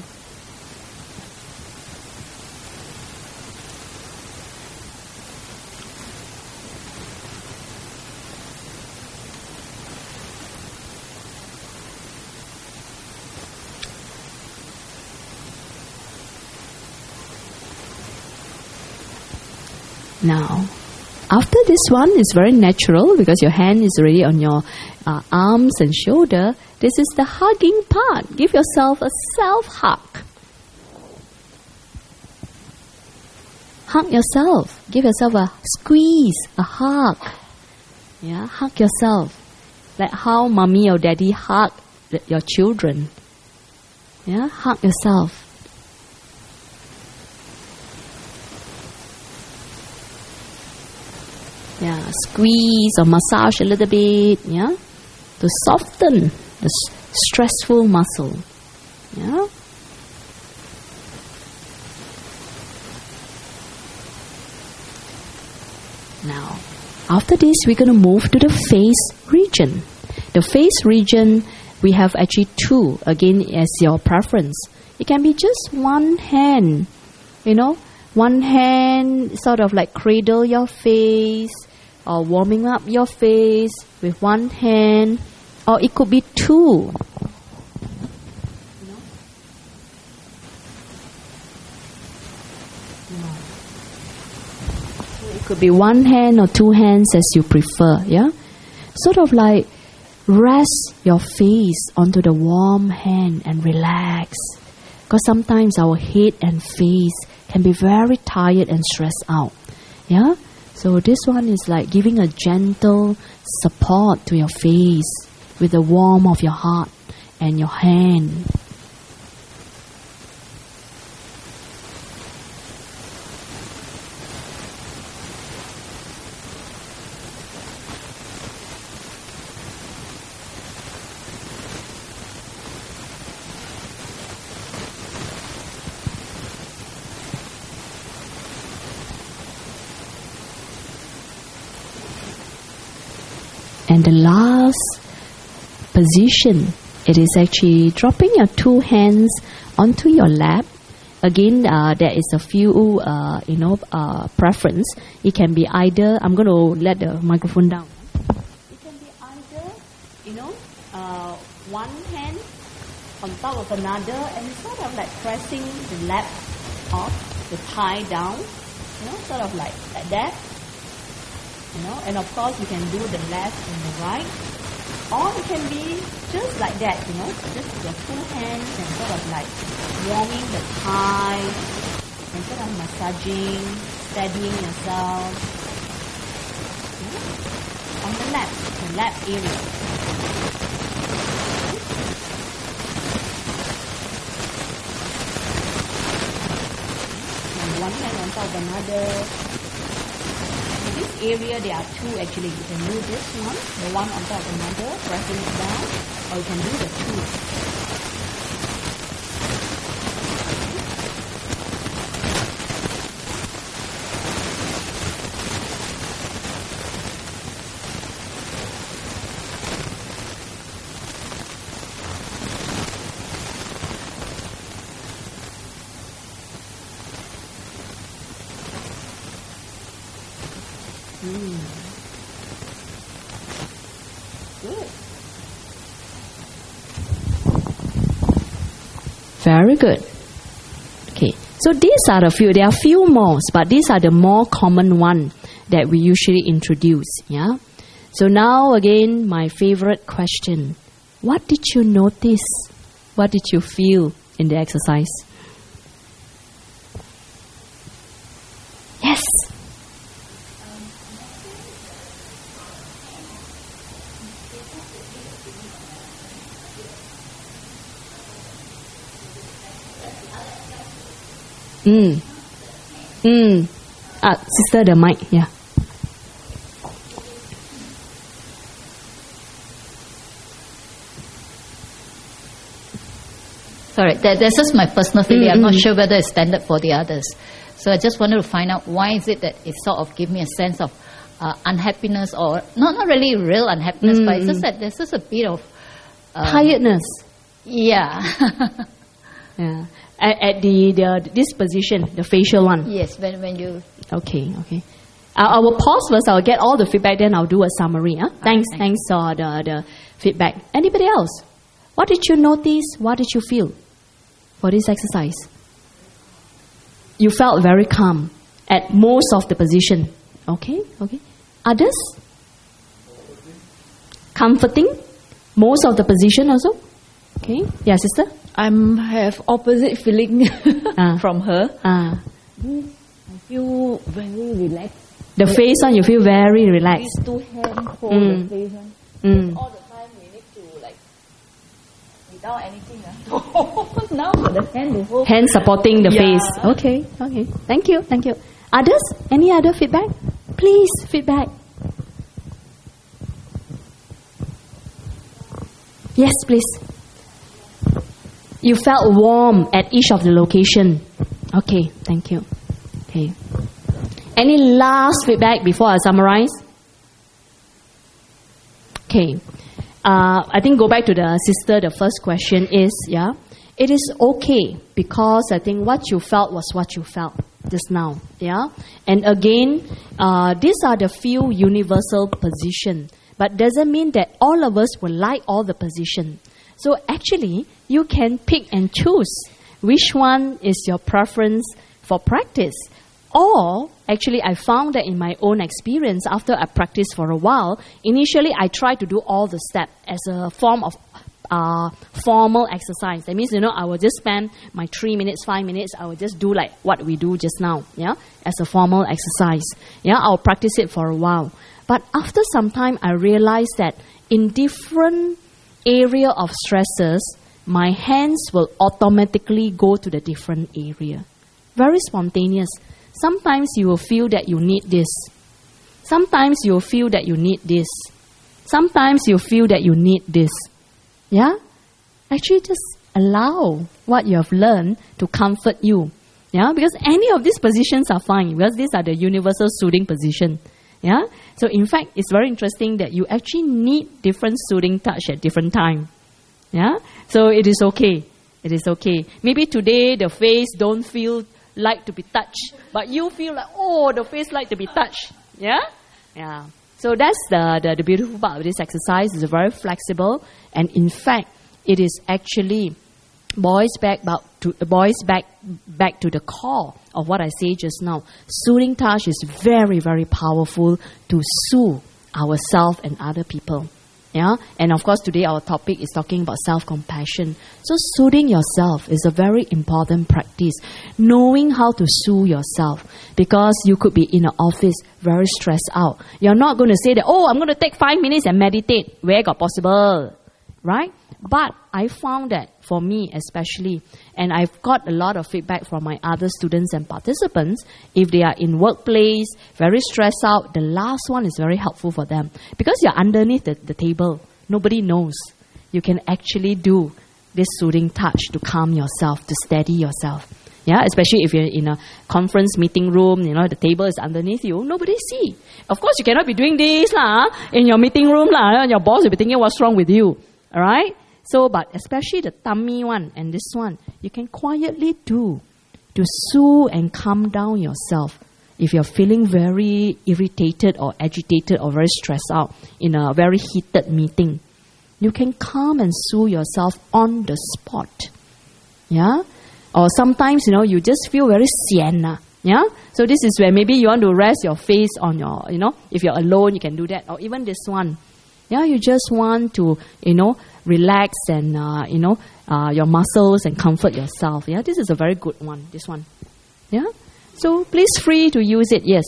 Now, after this one, it's very natural because your hand is already on your uh, arms and shoulder. This is the hugging part. Give yourself a self-hug. Hug yourself. Give yourself a squeeze, a hug. Yeah, hug yourself. Like how mommy or daddy hug your children. Yeah, hug yourself. Yeah, squeeze or massage a little bit, yeah, to soften the s- stressful muscle, yeah. Now, after this, we're going to move to the face region. The face region, we have actually two, again, as your preference. It can be just one hand, you know, one hand sort of like cradle your face, or warming up your face with one hand, or it could be two. So it could be one hand or two hands as you prefer, yeah? Sort of like rest your face onto the warm hand and relax. Because sometimes our head and face can be very tired and stressed out, yeah? So this one is like giving a gentle support to your face with the warmth of your heart and your hand. And the last position, it is actually dropping your two hands onto your lap. Again, uh, there is a few, uh, you know, uh, preference. It can be either, I'm going to let the microphone down. It can be either, you know, uh, one hand on top of another, and it's sort of like pressing the lap off, the thigh down, you know, sort of like, like that. You know, and of course you can do the left and the right, or it can be just like that, you know, just your two hands and sort of like warming the thigh and sort of massaging, steadying yourself, you know, on the lap, the lap area. And one hand on top of another. This area, there are two actually. You can do this one, the one on top of another, pressing it down, or you can do the two. Mm. Good. Very good. Okay, so these are the few. There are few more, but these are the more common one that we usually introduce. Yeah. So now again, my favorite question: what did you notice? What did you feel in the exercise? Yes. Mm. Mm. Ah, sister, the mic, yeah. Sorry, that, that's just my personal feeling. Mm-hmm. I'm not sure whether it's standard for the others. So I just wanted to find out why is it that it sort of gives me a sense of uh, unhappiness, or not not really real unhappiness, mm-hmm. but it's just that there's just a bit of um, tiredness. Yeah. Yeah. At, at the, the this position, the facial one. Yes, when when you. Okay, okay. Uh, I will pause first. I'll get all the feedback. Then I'll do a summary. Huh? Thanks, right, thanks for the the feedback. Anybody else? What did you notice? What did you feel for this exercise? You felt very calm at most of the position. Okay, okay. Others? Comforting? Most of the position also? Okay. Yeah, sister? I have opposite feeling Ah. from her. Ah. I feel very relaxed. The face one, you feel very relaxed. These two hands hold Mm. the face one. Mm. All the time we need to like without anything. Uh, now the hand will hold. Hand supporting the Yeah. face. Okay, okay. Thank you, thank you. Others? Any other feedback? Please, feedback. Yes, please. You felt warm at each of the location. Okay, thank you. Okay. Any last feedback before I summarize? Okay. Uh, I think go back to the sister, the first question is, yeah, it is okay because I think what you felt was what you felt just now, yeah. And again, uh, these are the few universal positions, but doesn't mean that all of us will like all the position. So actually, you can pick and choose which one is your preference for practice. Or, actually, I found that in my own experience, after I practiced for a while, initially I tried to do all the steps as a form of uh, formal exercise. That means, you know, I will just spend my three minutes, five minutes, I will just do like what we do just now, yeah, as a formal exercise. Yeah, I'll practice it for a while. But after some time, I realized that in different area of stresses, my hands will automatically go to the different area. Very spontaneous. Sometimes you will feel that you need this. Sometimes you will feel that you need this. Sometimes you feel that you need this. Yeah? Actually, just allow what you have learned to comfort you. Yeah? Because any of these positions are fine, because these are the universal soothing position. Yeah? So in fact, it's very interesting that you actually need different soothing touch at different time. Yeah? So it is okay. It is okay. Maybe today the face don't feel like to be touched, but you feel like, oh, the face like to be touched. Yeah? Yeah. So that's the, the, the beautiful part of this exercise. It's very flexible, and in fact, it is actually boils back about to boils back back to the core of what I say just now. Soothing touch is very, very powerful to soothe ourselves and other people. Yeah, and of course today our topic is talking about self-compassion. So soothing yourself is a very important practice. Knowing how to soothe yourself, because you could be in an office very stressed out. You're not going to say that, oh, I'm going to take five minutes and meditate. Where got possible, right? But I found that for me especially, and I've got a lot of feedback from my other students and participants, if they are in workplace, very stressed out, the last one is very helpful for them. Because you're underneath the, the table, nobody knows. You can actually do this soothing touch to calm yourself, to steady yourself. Yeah, especially if you're in a conference meeting room, you know, the table is underneath you, nobody see. Of course, you cannot be doing this lah, in your meeting room lah, and your boss will be thinking what's wrong with you. Alright? So, but especially the tummy one and this one, you can quietly do to soothe and calm down yourself. If you're feeling very irritated or agitated or very stressed out in a very heated meeting, you can calm and soothe yourself on the spot. Yeah? Or sometimes, you know, you just feel very sian. Yeah? So this is where maybe you want to rest your face on your, you know, if you're alone, you can do that. Or even this one. Yeah, you just want to, you know, relax and, uh, you know, uh, your muscles and comfort yourself. Yeah, this is a very good one, this one. Yeah, so please free to use it, yes.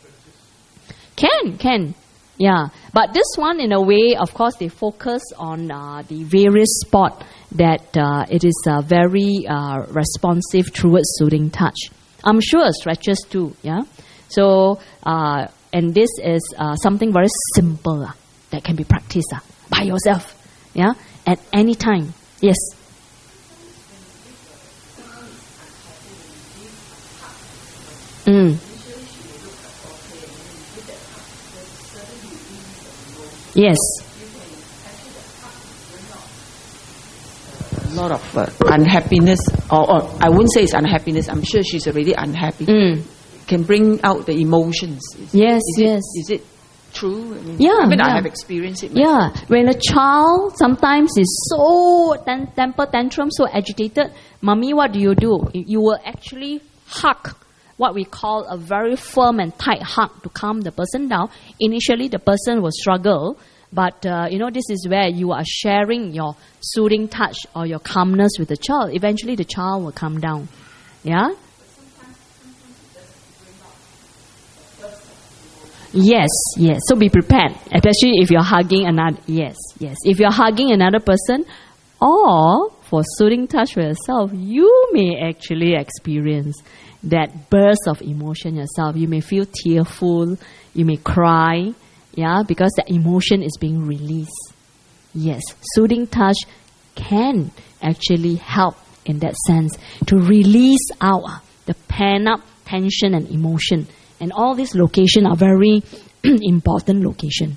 Can, can. Yeah, but this one in a way, of course, they focus on uh, the various spot that uh, it is uh, very uh, responsive towards soothing touch. I'm sure stretches too. Yeah. So, uh, and this is uh, something very simple uh, that can be practiced uh, by yourself. Yeah. At any time. Yes. Mm. Yes. A lot of uh, unhappiness, or, or I wouldn't say it's unhappiness. I'm sure she's already unhappy. Mm. Can bring out the emotions. Is, Yes, is yes. It, is it true? I mean, Yeah, I mean, yeah. I have experienced it. myself. Yeah, when a child sometimes is so ten- temper tantrum, so agitated, mommy, what do you do? You you will actually hug, what we call a very firm and tight hug to calm the person down. Initially, the person will struggle, but uh, you know, this is where you are sharing your soothing touch or your calmness with the child. Eventually, the child will calm down. Yeah. Yes, yes. So be prepared, especially if you're hugging another. Yes, yes. If you're hugging another person, or for soothing touch for yourself, you may actually experience that burst of emotion yourself. You may feel tearful. You may cry, yeah, because the emotion is being released. Yes, soothing touch can actually help in that sense to release out the pent-up tension and emotion. And all these locations are very important location.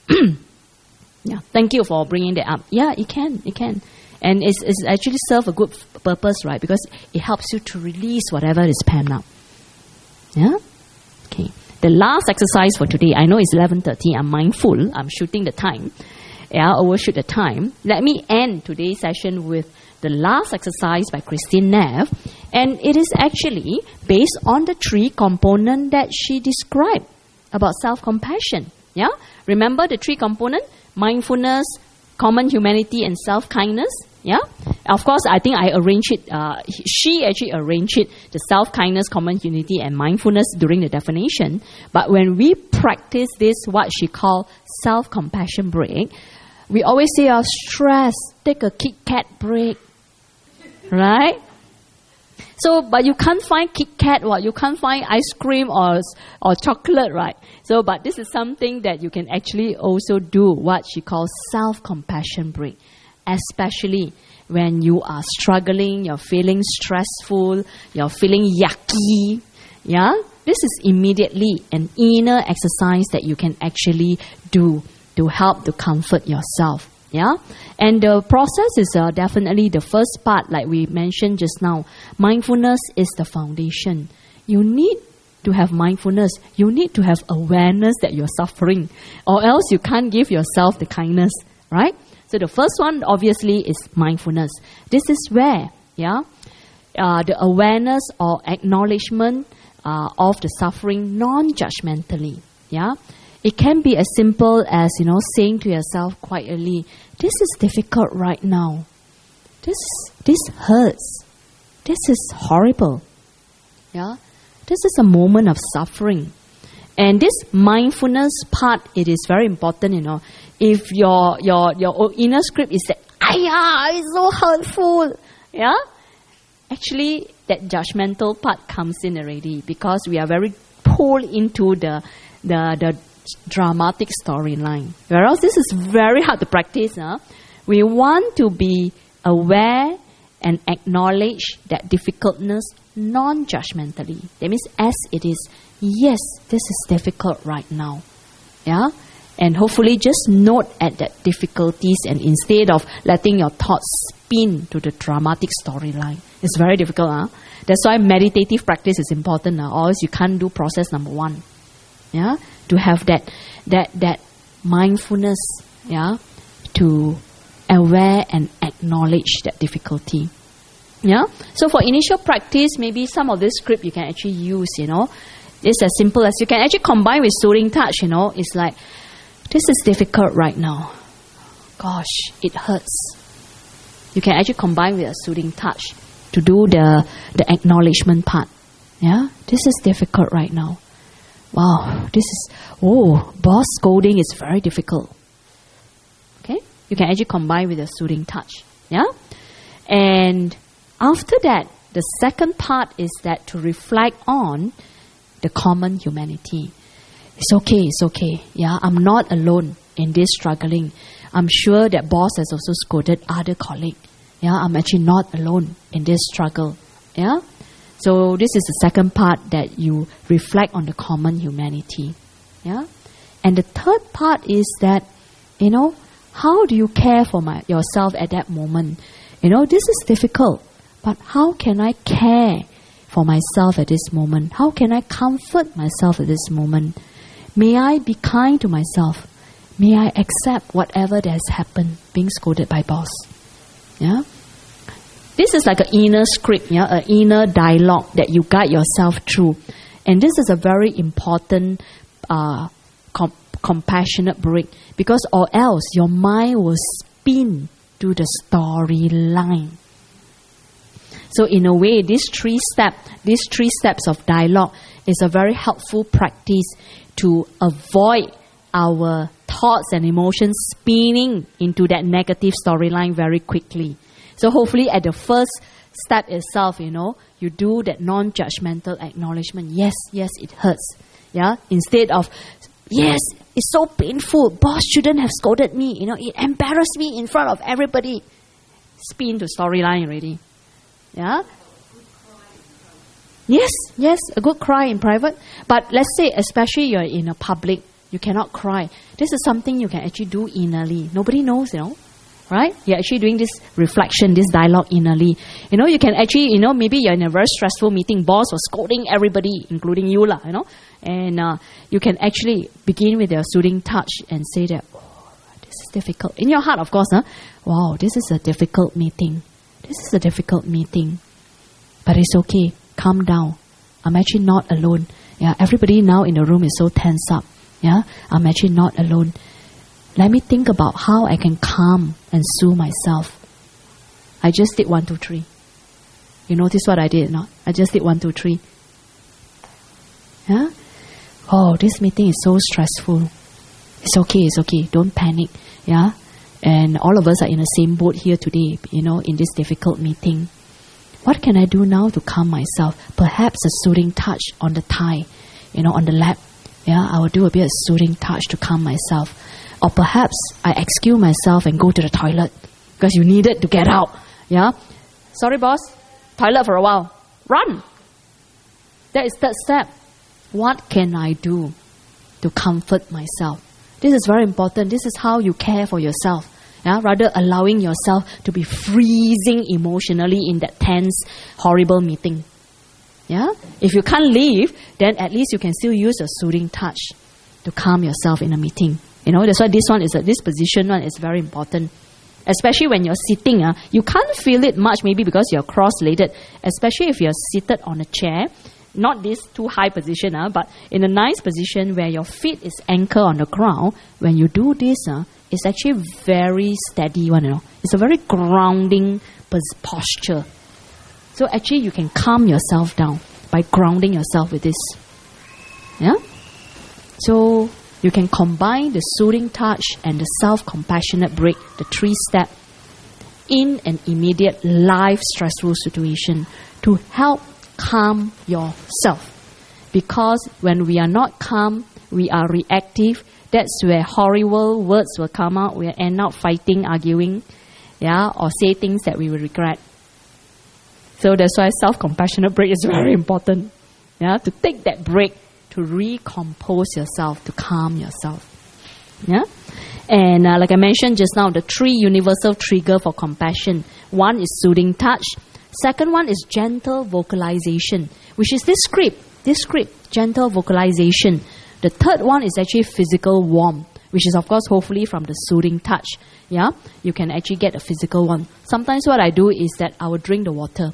Yeah, thank you for bringing that up. Yeah, it can, it can. And it's, it's actually serve a good f- purpose, right? Because it helps you to release whatever is pent up. Yeah? Okay. The last exercise for today, I know it's eleven thirty, I'm mindful, I'm shooting the time. Yeah, overshoot the time. Let me end today's session with the last exercise by Christine Neff, and it is actually based on the three components that she described about self-compassion. Yeah? Remember the three components? Mindfulness, common humanity, and self-kindness. Yeah? Of course, I think I arranged it, uh, she actually arranged it, the self-kindness, common unity, and mindfulness during the definition. But when we practice this, what she called self-compassion break, we always say, oh, stress, take a Kit Kat break. Right? So, but you can't find Kit Kat, what? You can't find ice cream or or chocolate, right? So, but this is something that you can actually also do, what she calls self-compassion break. Especially when you are struggling, you're feeling stressful, you're feeling yucky, yeah? This is immediately an inner exercise that you can actually do to help to comfort yourself. Yeah, and the process is uh, definitely the first part, like we mentioned just now. Mindfulness is the foundation. You need to have mindfulness. You need to have awareness that you're suffering, or else you can't give yourself the kindness, right? So the first one, obviously, is mindfulness. This is where, yeah, uh, the awareness or acknowledgement uh, of the suffering non-judgmentally, yeah. It can be as simple as, you know, saying to yourself quietly, this is difficult right now. This this hurts. This is horrible. Yeah? This is a moment of suffering. And this mindfulness part, it is very important, you know. If your your your inner script is that, "Ayah, it's so hurtful." Yeah? Actually, that judgmental part comes in already, because we are very pulled into the the the dramatic storyline. Whereas this is very hard to practice. Huh? We want to be aware and acknowledge that difficultness non-judgmentally. That means as it is. Yes, this is difficult right now. Yeah? And hopefully just note at that difficulties, and instead of letting your thoughts spin to the dramatic storyline. It's very difficult. Huh? That's why meditative practice is important. Huh? Or else you can't do process number one. Yeah, to have that that that mindfulness, yeah, to aware and acknowledge that difficulty. Yeah. So for initial practice, maybe some of this script you can actually use, you know. It's as simple as you can actually combine with soothing touch, you know. It's like, this is difficult right now. Gosh, it hurts. You can actually combine with a soothing touch to do the the acknowledgement part. Yeah, this is difficult right now. Wow, this is, oh, boss scolding is very difficult. Okay? You can actually combine with a soothing touch. Yeah? And after that, the second part is that to reflect on the common humanity. It's okay, it's okay. Yeah, I'm not alone in this struggling. I'm sure that boss has also scolded other colleagues. Yeah, I'm actually not alone in this struggle. Yeah. So this is the second part, that you reflect on the common humanity. Yeah. And the third part is that, you know, how do you care for my, yourself at that moment? You know, this is difficult, but how can I care for myself at this moment? How can I comfort myself at this moment? May I be kind to myself? May I accept whatever that has happened, being scolded by boss? Yeah. This is like an inner script, yeah, an inner dialogue that you guide yourself through. And this is a very important uh, com- compassionate break, because or else your mind will spin to the storyline. So in a way, these three step, these three steps of dialogue is a very helpful practice to avoid our thoughts and emotions spinning into that negative storyline very quickly. So hopefully at the first step itself, you know, you do that non-judgmental acknowledgement. Yes, yes, it hurts. Yeah, instead of, yes, it's so painful. Boss shouldn't have scolded me. You know, it embarrassed me in front of everybody. Spin to storyline already. Yeah. Yes, yes, a good cry in private. But let's say, especially you're in a public, you cannot cry. This is something you can actually do innerly. Nobody knows, you know. Right? You're actually doing this reflection, this dialogue innerly. You know, you can actually, you know, maybe you're in a very stressful meeting, boss was scolding everybody, including you, lah, you know. And uh, you can actually begin with your soothing touch and say that, oh, this is difficult. In your heart, of course, huh? Wow, this is a difficult meeting. This is a difficult meeting. But it's okay. Calm down. I'm actually not alone. Yeah, everybody now in the room is so tense up. Yeah, I'm actually not alone. Let me think about how I can calm and soothe myself. I just did one, two, three. You notice what I did, not? I just did one, two, three. Yeah? Oh, this meeting is so stressful. It's okay, it's okay. Don't panic. Yeah? And all of us are in the same boat here today, you know, in this difficult meeting. What can I do now to calm myself? Perhaps a soothing touch on the thigh, you know, on the lap. Yeah, I will do a bit of soothing touch to calm myself. Or perhaps I excuse myself and go to the toilet because you needed to get out. Yeah? Sorry, boss. Toilet for a while. Run! That is third step. What can I do to comfort myself? This is very important. This is how you care for yourself. Yeah? Rather allowing yourself to be freezing emotionally in that tense, horrible meeting. Yeah? If you can't leave, then at least you can still use a soothing touch to calm yourself in a meeting. You know, that's why this one is a, this position one is very important. Especially when you're sitting, uh, you can't feel it much maybe because you're cross-legged. Especially if you're seated on a chair, not this too high position, uh, but in a nice position where your feet is anchored on the ground. When you do this, uh, it's actually very steady one. You know, it's a very grounding pos- posture. So actually, you can calm yourself down by grounding yourself with this. Yeah. So you can combine the soothing touch and the self-compassionate break, the three-step, in an immediate life stressful situation to help calm yourself. Because when we are not calm, we are reactive. That's where horrible words will come out. We'll end up fighting, arguing, yeah, or say things that we will regret. So that's why self-compassionate break is very important. Yeah, to take that break, to recompose yourself, to calm yourself. Yeah? And uh, like I mentioned just now, the three universal trigger for compassion. One is soothing touch. Second one is gentle vocalization, which is this script, this script, gentle vocalization. The third one is actually physical warmth, which is of course hopefully from the soothing touch. Yeah? You can actually get a physical one. Sometimes what I do is that I will drink the water.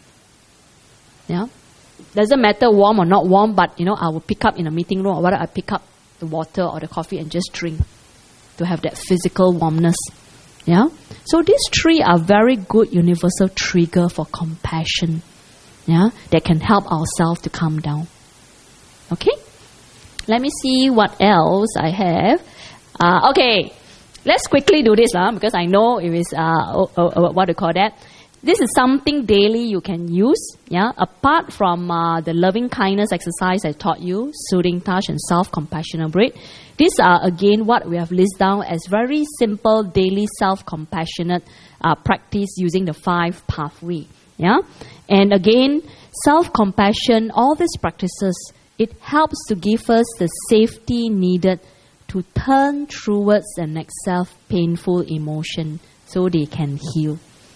Yeah? Doesn't matter warm or not warm, but you know, I will pick up in a meeting room or whether I pick up the water or the coffee and just drink to have that physical warmness. Yeah? So these three are very good universal trigger for compassion. Yeah? That can help ourselves to calm down. Okay? Let me see what else I have. Uh, okay. Let's quickly do this uh, because I know it is, uh, oh, oh, oh, what do you call that? this is something daily you can use. Yeah, apart from uh, the loving kindness exercise I taught you, soothing touch and self-compassionate breath. These are again what we have listed down as very simple daily self-compassionate uh, practice using the five pathway. Yeah, and again, self-compassion, all these practices, it helps to give us the safety needed to turn towards the next self-painful emotion so they can heal.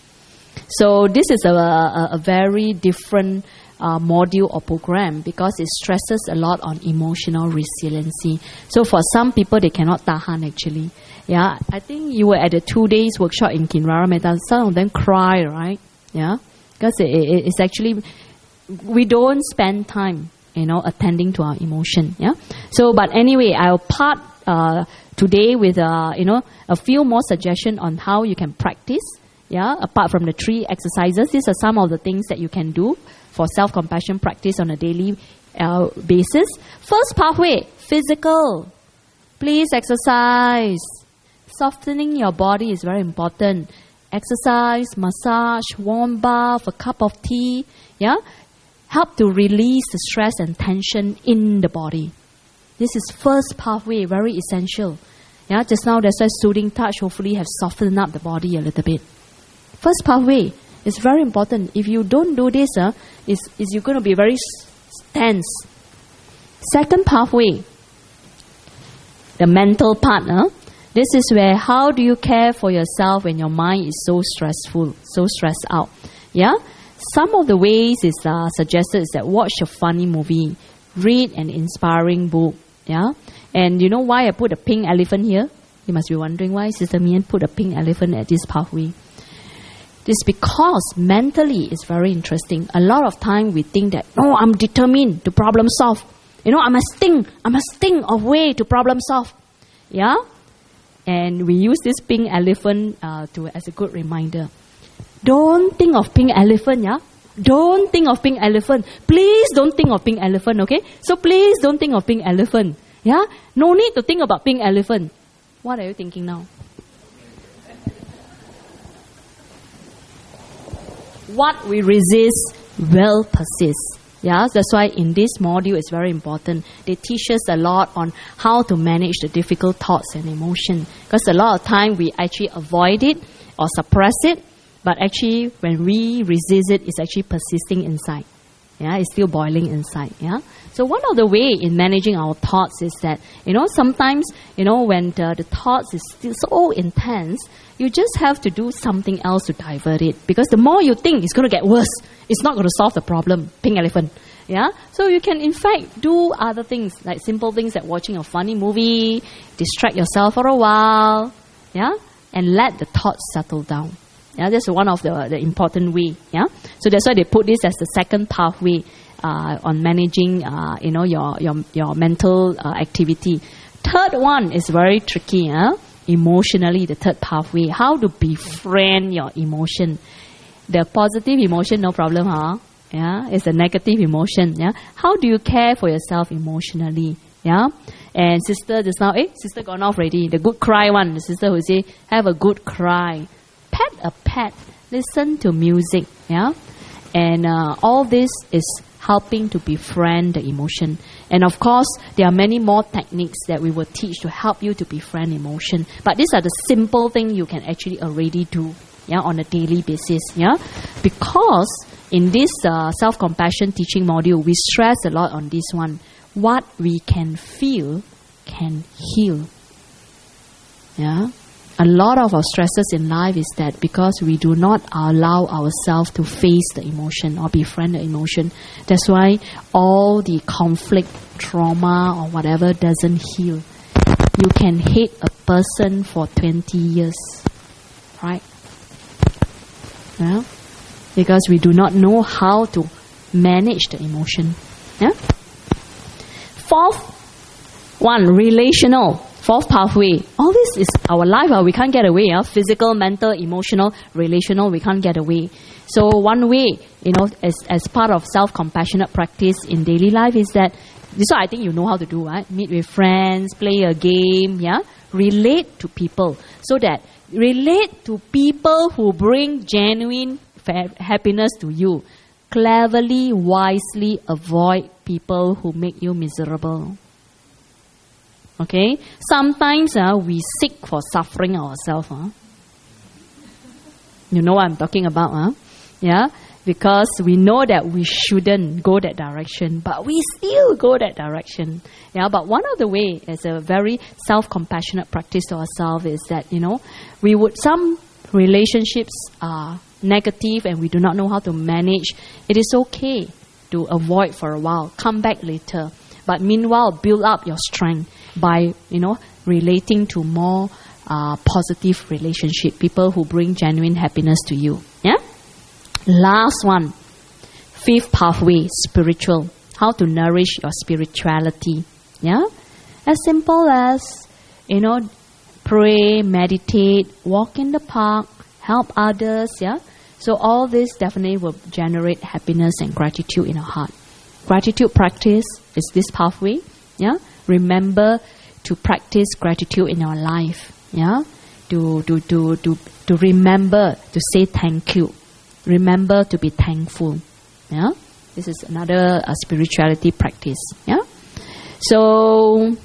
So this is a, a, a very different uh, module or program because it stresses a lot on emotional resiliency. So for some people, they cannot tahan actually. Yeah, I think you were at the two days workshop in Kinrara Metta. Some of them cry, right? Yeah, because it, it, it's actually, we don't spend time, you know, attending to our emotion. Yeah. So, but anyway, I'll part uh, today with uh, you know, a few more suggestions on how you can practice. Yeah, apart from the three exercises, these are some of the things that you can do for self-compassion practice on a daily uh, basis. First pathway, physical. Please exercise. Softening your body is very important. Exercise, massage, warm bath, a cup of tea. Yeah, help to release the stress and tension in the body. This is first pathway, very essential. Yeah, just now that's why soothing touch hopefully have softened up the body a little bit. First pathway is very important. If you don't do this, uh, is is you're going to be very tense. Second pathway, the mental part. Uh, this is where how do you care for yourself when your mind is so stressful, so stressed out. Yeah, some of the ways is uh, suggested is that watch a funny movie, read an inspiring book. Yeah, and you know why I put a pink elephant here? You must be wondering why Sister Mian put a pink elephant at this pathway. This is because mentally it's very interesting. A lot of time we think that, no, I'm determined to problem solve. You know, I must think, I must think of way to problem solve. Yeah? And we use this pink elephant uh, to as a good reminder. Don't think of pink elephant, yeah? Don't think of pink elephant. Please don't think of pink elephant, okay? So please don't think of pink elephant. Yeah? No need to think about pink elephant. What are you thinking now? What we resist will persist. Yeah, that's why in this module it's very important. They teach us a lot on how to manage the difficult thoughts and emotion. Because a lot of time we actually avoid it or suppress it, but actually when we resist it, it's actually persisting inside. Yeah, it's still boiling inside. Yeah. So one of the way in managing our thoughts is that, you know, sometimes, you know, when the, the thoughts is still so intense, you just have to do something else to divert it. Because the more you think, it's going to get worse. It's not going to solve the problem. Pink elephant. Yeah. So you can, in fact, do other things, like simple things like watching a funny movie, distract yourself for a while, yeah, and let the thoughts settle down. Yeah, that's one of the, the important way. Yeah, so that's why they put this as the second pathway uh, on managing, uh, you know, your your your mental uh, activity. Third one is very tricky. Huh? Emotionally, the third pathway, how to befriend your emotion. The positive emotion, no problem, huh? Yeah, it's a negative emotion. Yeah, how do you care for yourself emotionally? Yeah, and sister just now, eh, sister gone off already. The good cry one, the sister who say, have a good cry. Pet a pet, listen to music, yeah, and uh, all this is helping to befriend the emotion. And of course, there are many more techniques that we will teach to help you to befriend emotion. But these are the simple things you can actually already do, yeah, on a daily basis, yeah. Because in this uh, self-compassion teaching module, we stress a lot on this one. What we can feel can heal, yeah. A lot of our stresses in life is that because we do not allow ourselves to face the emotion or befriend the emotion. That's why all the conflict, trauma or whatever doesn't heal. You can hate a person for twenty years, right? Yeah? Because we do not know how to manage the emotion. Yeah? Fourth one, relational. Fourth pathway. All this is our life. Uh, we can't get away. Uh, physical, mental, emotional, relational. We can't get away. So one way, you know, as as part of self-compassionate practice in daily life is that this. One I think you know how to do. Right? Meet with friends, play a game. Yeah, relate to people so that relate to people who bring genuine fa- happiness to you. Cleverly, wisely avoid people who make you miserable. Okay? Sometimes uh, we seek for suffering ourselves. Huh? You know what I'm talking about, huh? Yeah? Because we know that we shouldn't go that direction, but we still go that direction. Yeah, but one of the way as a very self-compassionate practice to ourselves is that, you know, we would, some relationships are negative and we do not know how to manage. It is okay to avoid for a while, come back later. But meanwhile, build up your strength by, you know, relating to more uh, positive relationship, people who bring genuine happiness to you. Yeah? Last one, fifth pathway, spiritual. How to nourish your spirituality. Yeah? As simple as, you know, pray, meditate, walk in the park, help others. Yeah? So all this definitely will generate happiness and gratitude in our heart. Gratitude practice is this pathway. Yeah? Remember to practice gratitude in our life. Yeah? To, to, to, to, to remember to say thank you. Remember to be thankful. Yeah, this is another uh, spirituality practice. Yeah. So,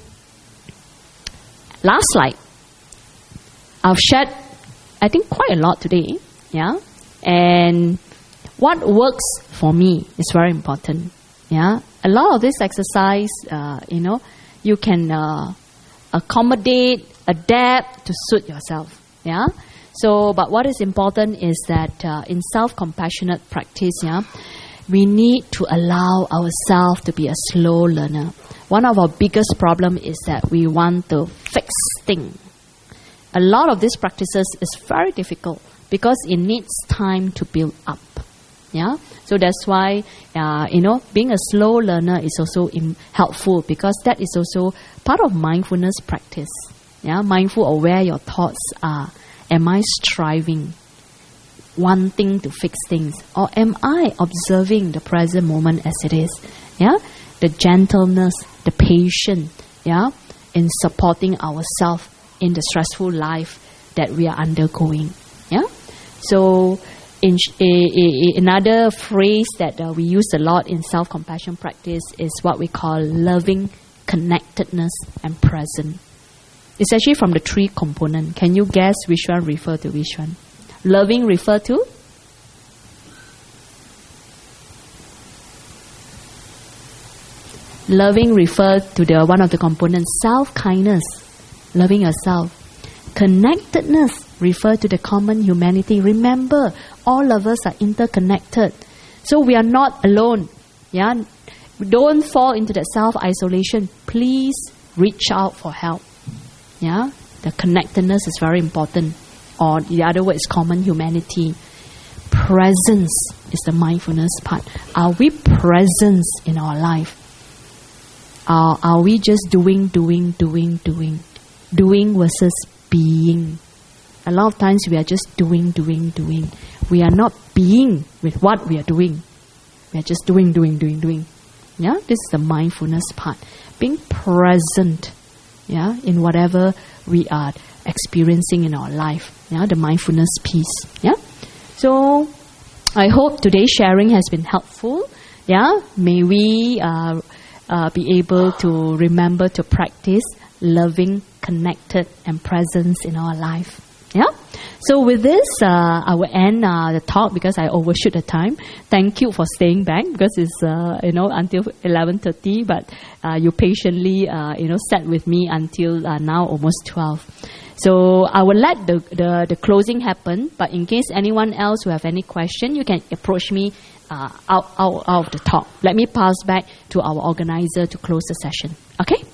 last slide. I've shared, I think, quite a lot today. Yeah, and what works for me is very important. Yeah, a lot of this exercise, uh, you know, you can uh, accommodate, adapt to suit yourself. Yeah. So, but what is important is that uh, in self-compassionate practice, yeah, we need to allow ourselves to be a slow learner. One of our biggest problem is that we want to fix things. A lot of these practices is very difficult because it needs time to build up. Yeah, so that's why uh, you know, being a slow learner is also in helpful because that is also part of mindfulness practice. Yeah, mindful of where your thoughts are. Am I striving, wanting to fix things? Or am I observing the present moment as it is? Yeah? The gentleness, the patience, yeah, in supporting ourselves in the stressful life that we are undergoing. Yeah? So, in, a, a, another phrase that uh, we use a lot in self-compassion practice is what we call loving connectedness and present. It's actually from the three components. Can you guess which one refer to which one? Loving refer to? Loving refer to the one of the components, self-kindness, loving yourself. Connectedness refer to the common humanity. Remember, all of us are interconnected. So we are not alone. Yeah, don't fall into that self-isolation. Please reach out for help. Yeah, the connectedness is very important. Or the other word is common humanity. Presence is the mindfulness part. Are we present in our life? Are, are we just doing, doing, doing, doing? Doing versus being. A lot of times we are just doing, doing, doing. We are not being with what we are doing. We are just doing, doing, doing, doing. Yeah, this is the mindfulness part. Being present. Yeah, in whatever we are experiencing in our life. Yeah, the mindfulness piece. Yeah. So, I hope today's sharing has been helpful. Yeah, may we uh, uh, be able to remember to practice loving, connected, and presence in our life. Yeah. So with this, uh, I will end uh, the talk because I overshoot the time. Thank you for staying back because it's uh, you know until eleven thirty, but uh, you patiently uh, you know sat with me until uh, now almost twelve. So I will let the, the the closing happen. But in case anyone else who have any question, you can approach me uh, out, out out of the talk. Let me pass back to our organizer to close the session. Okay.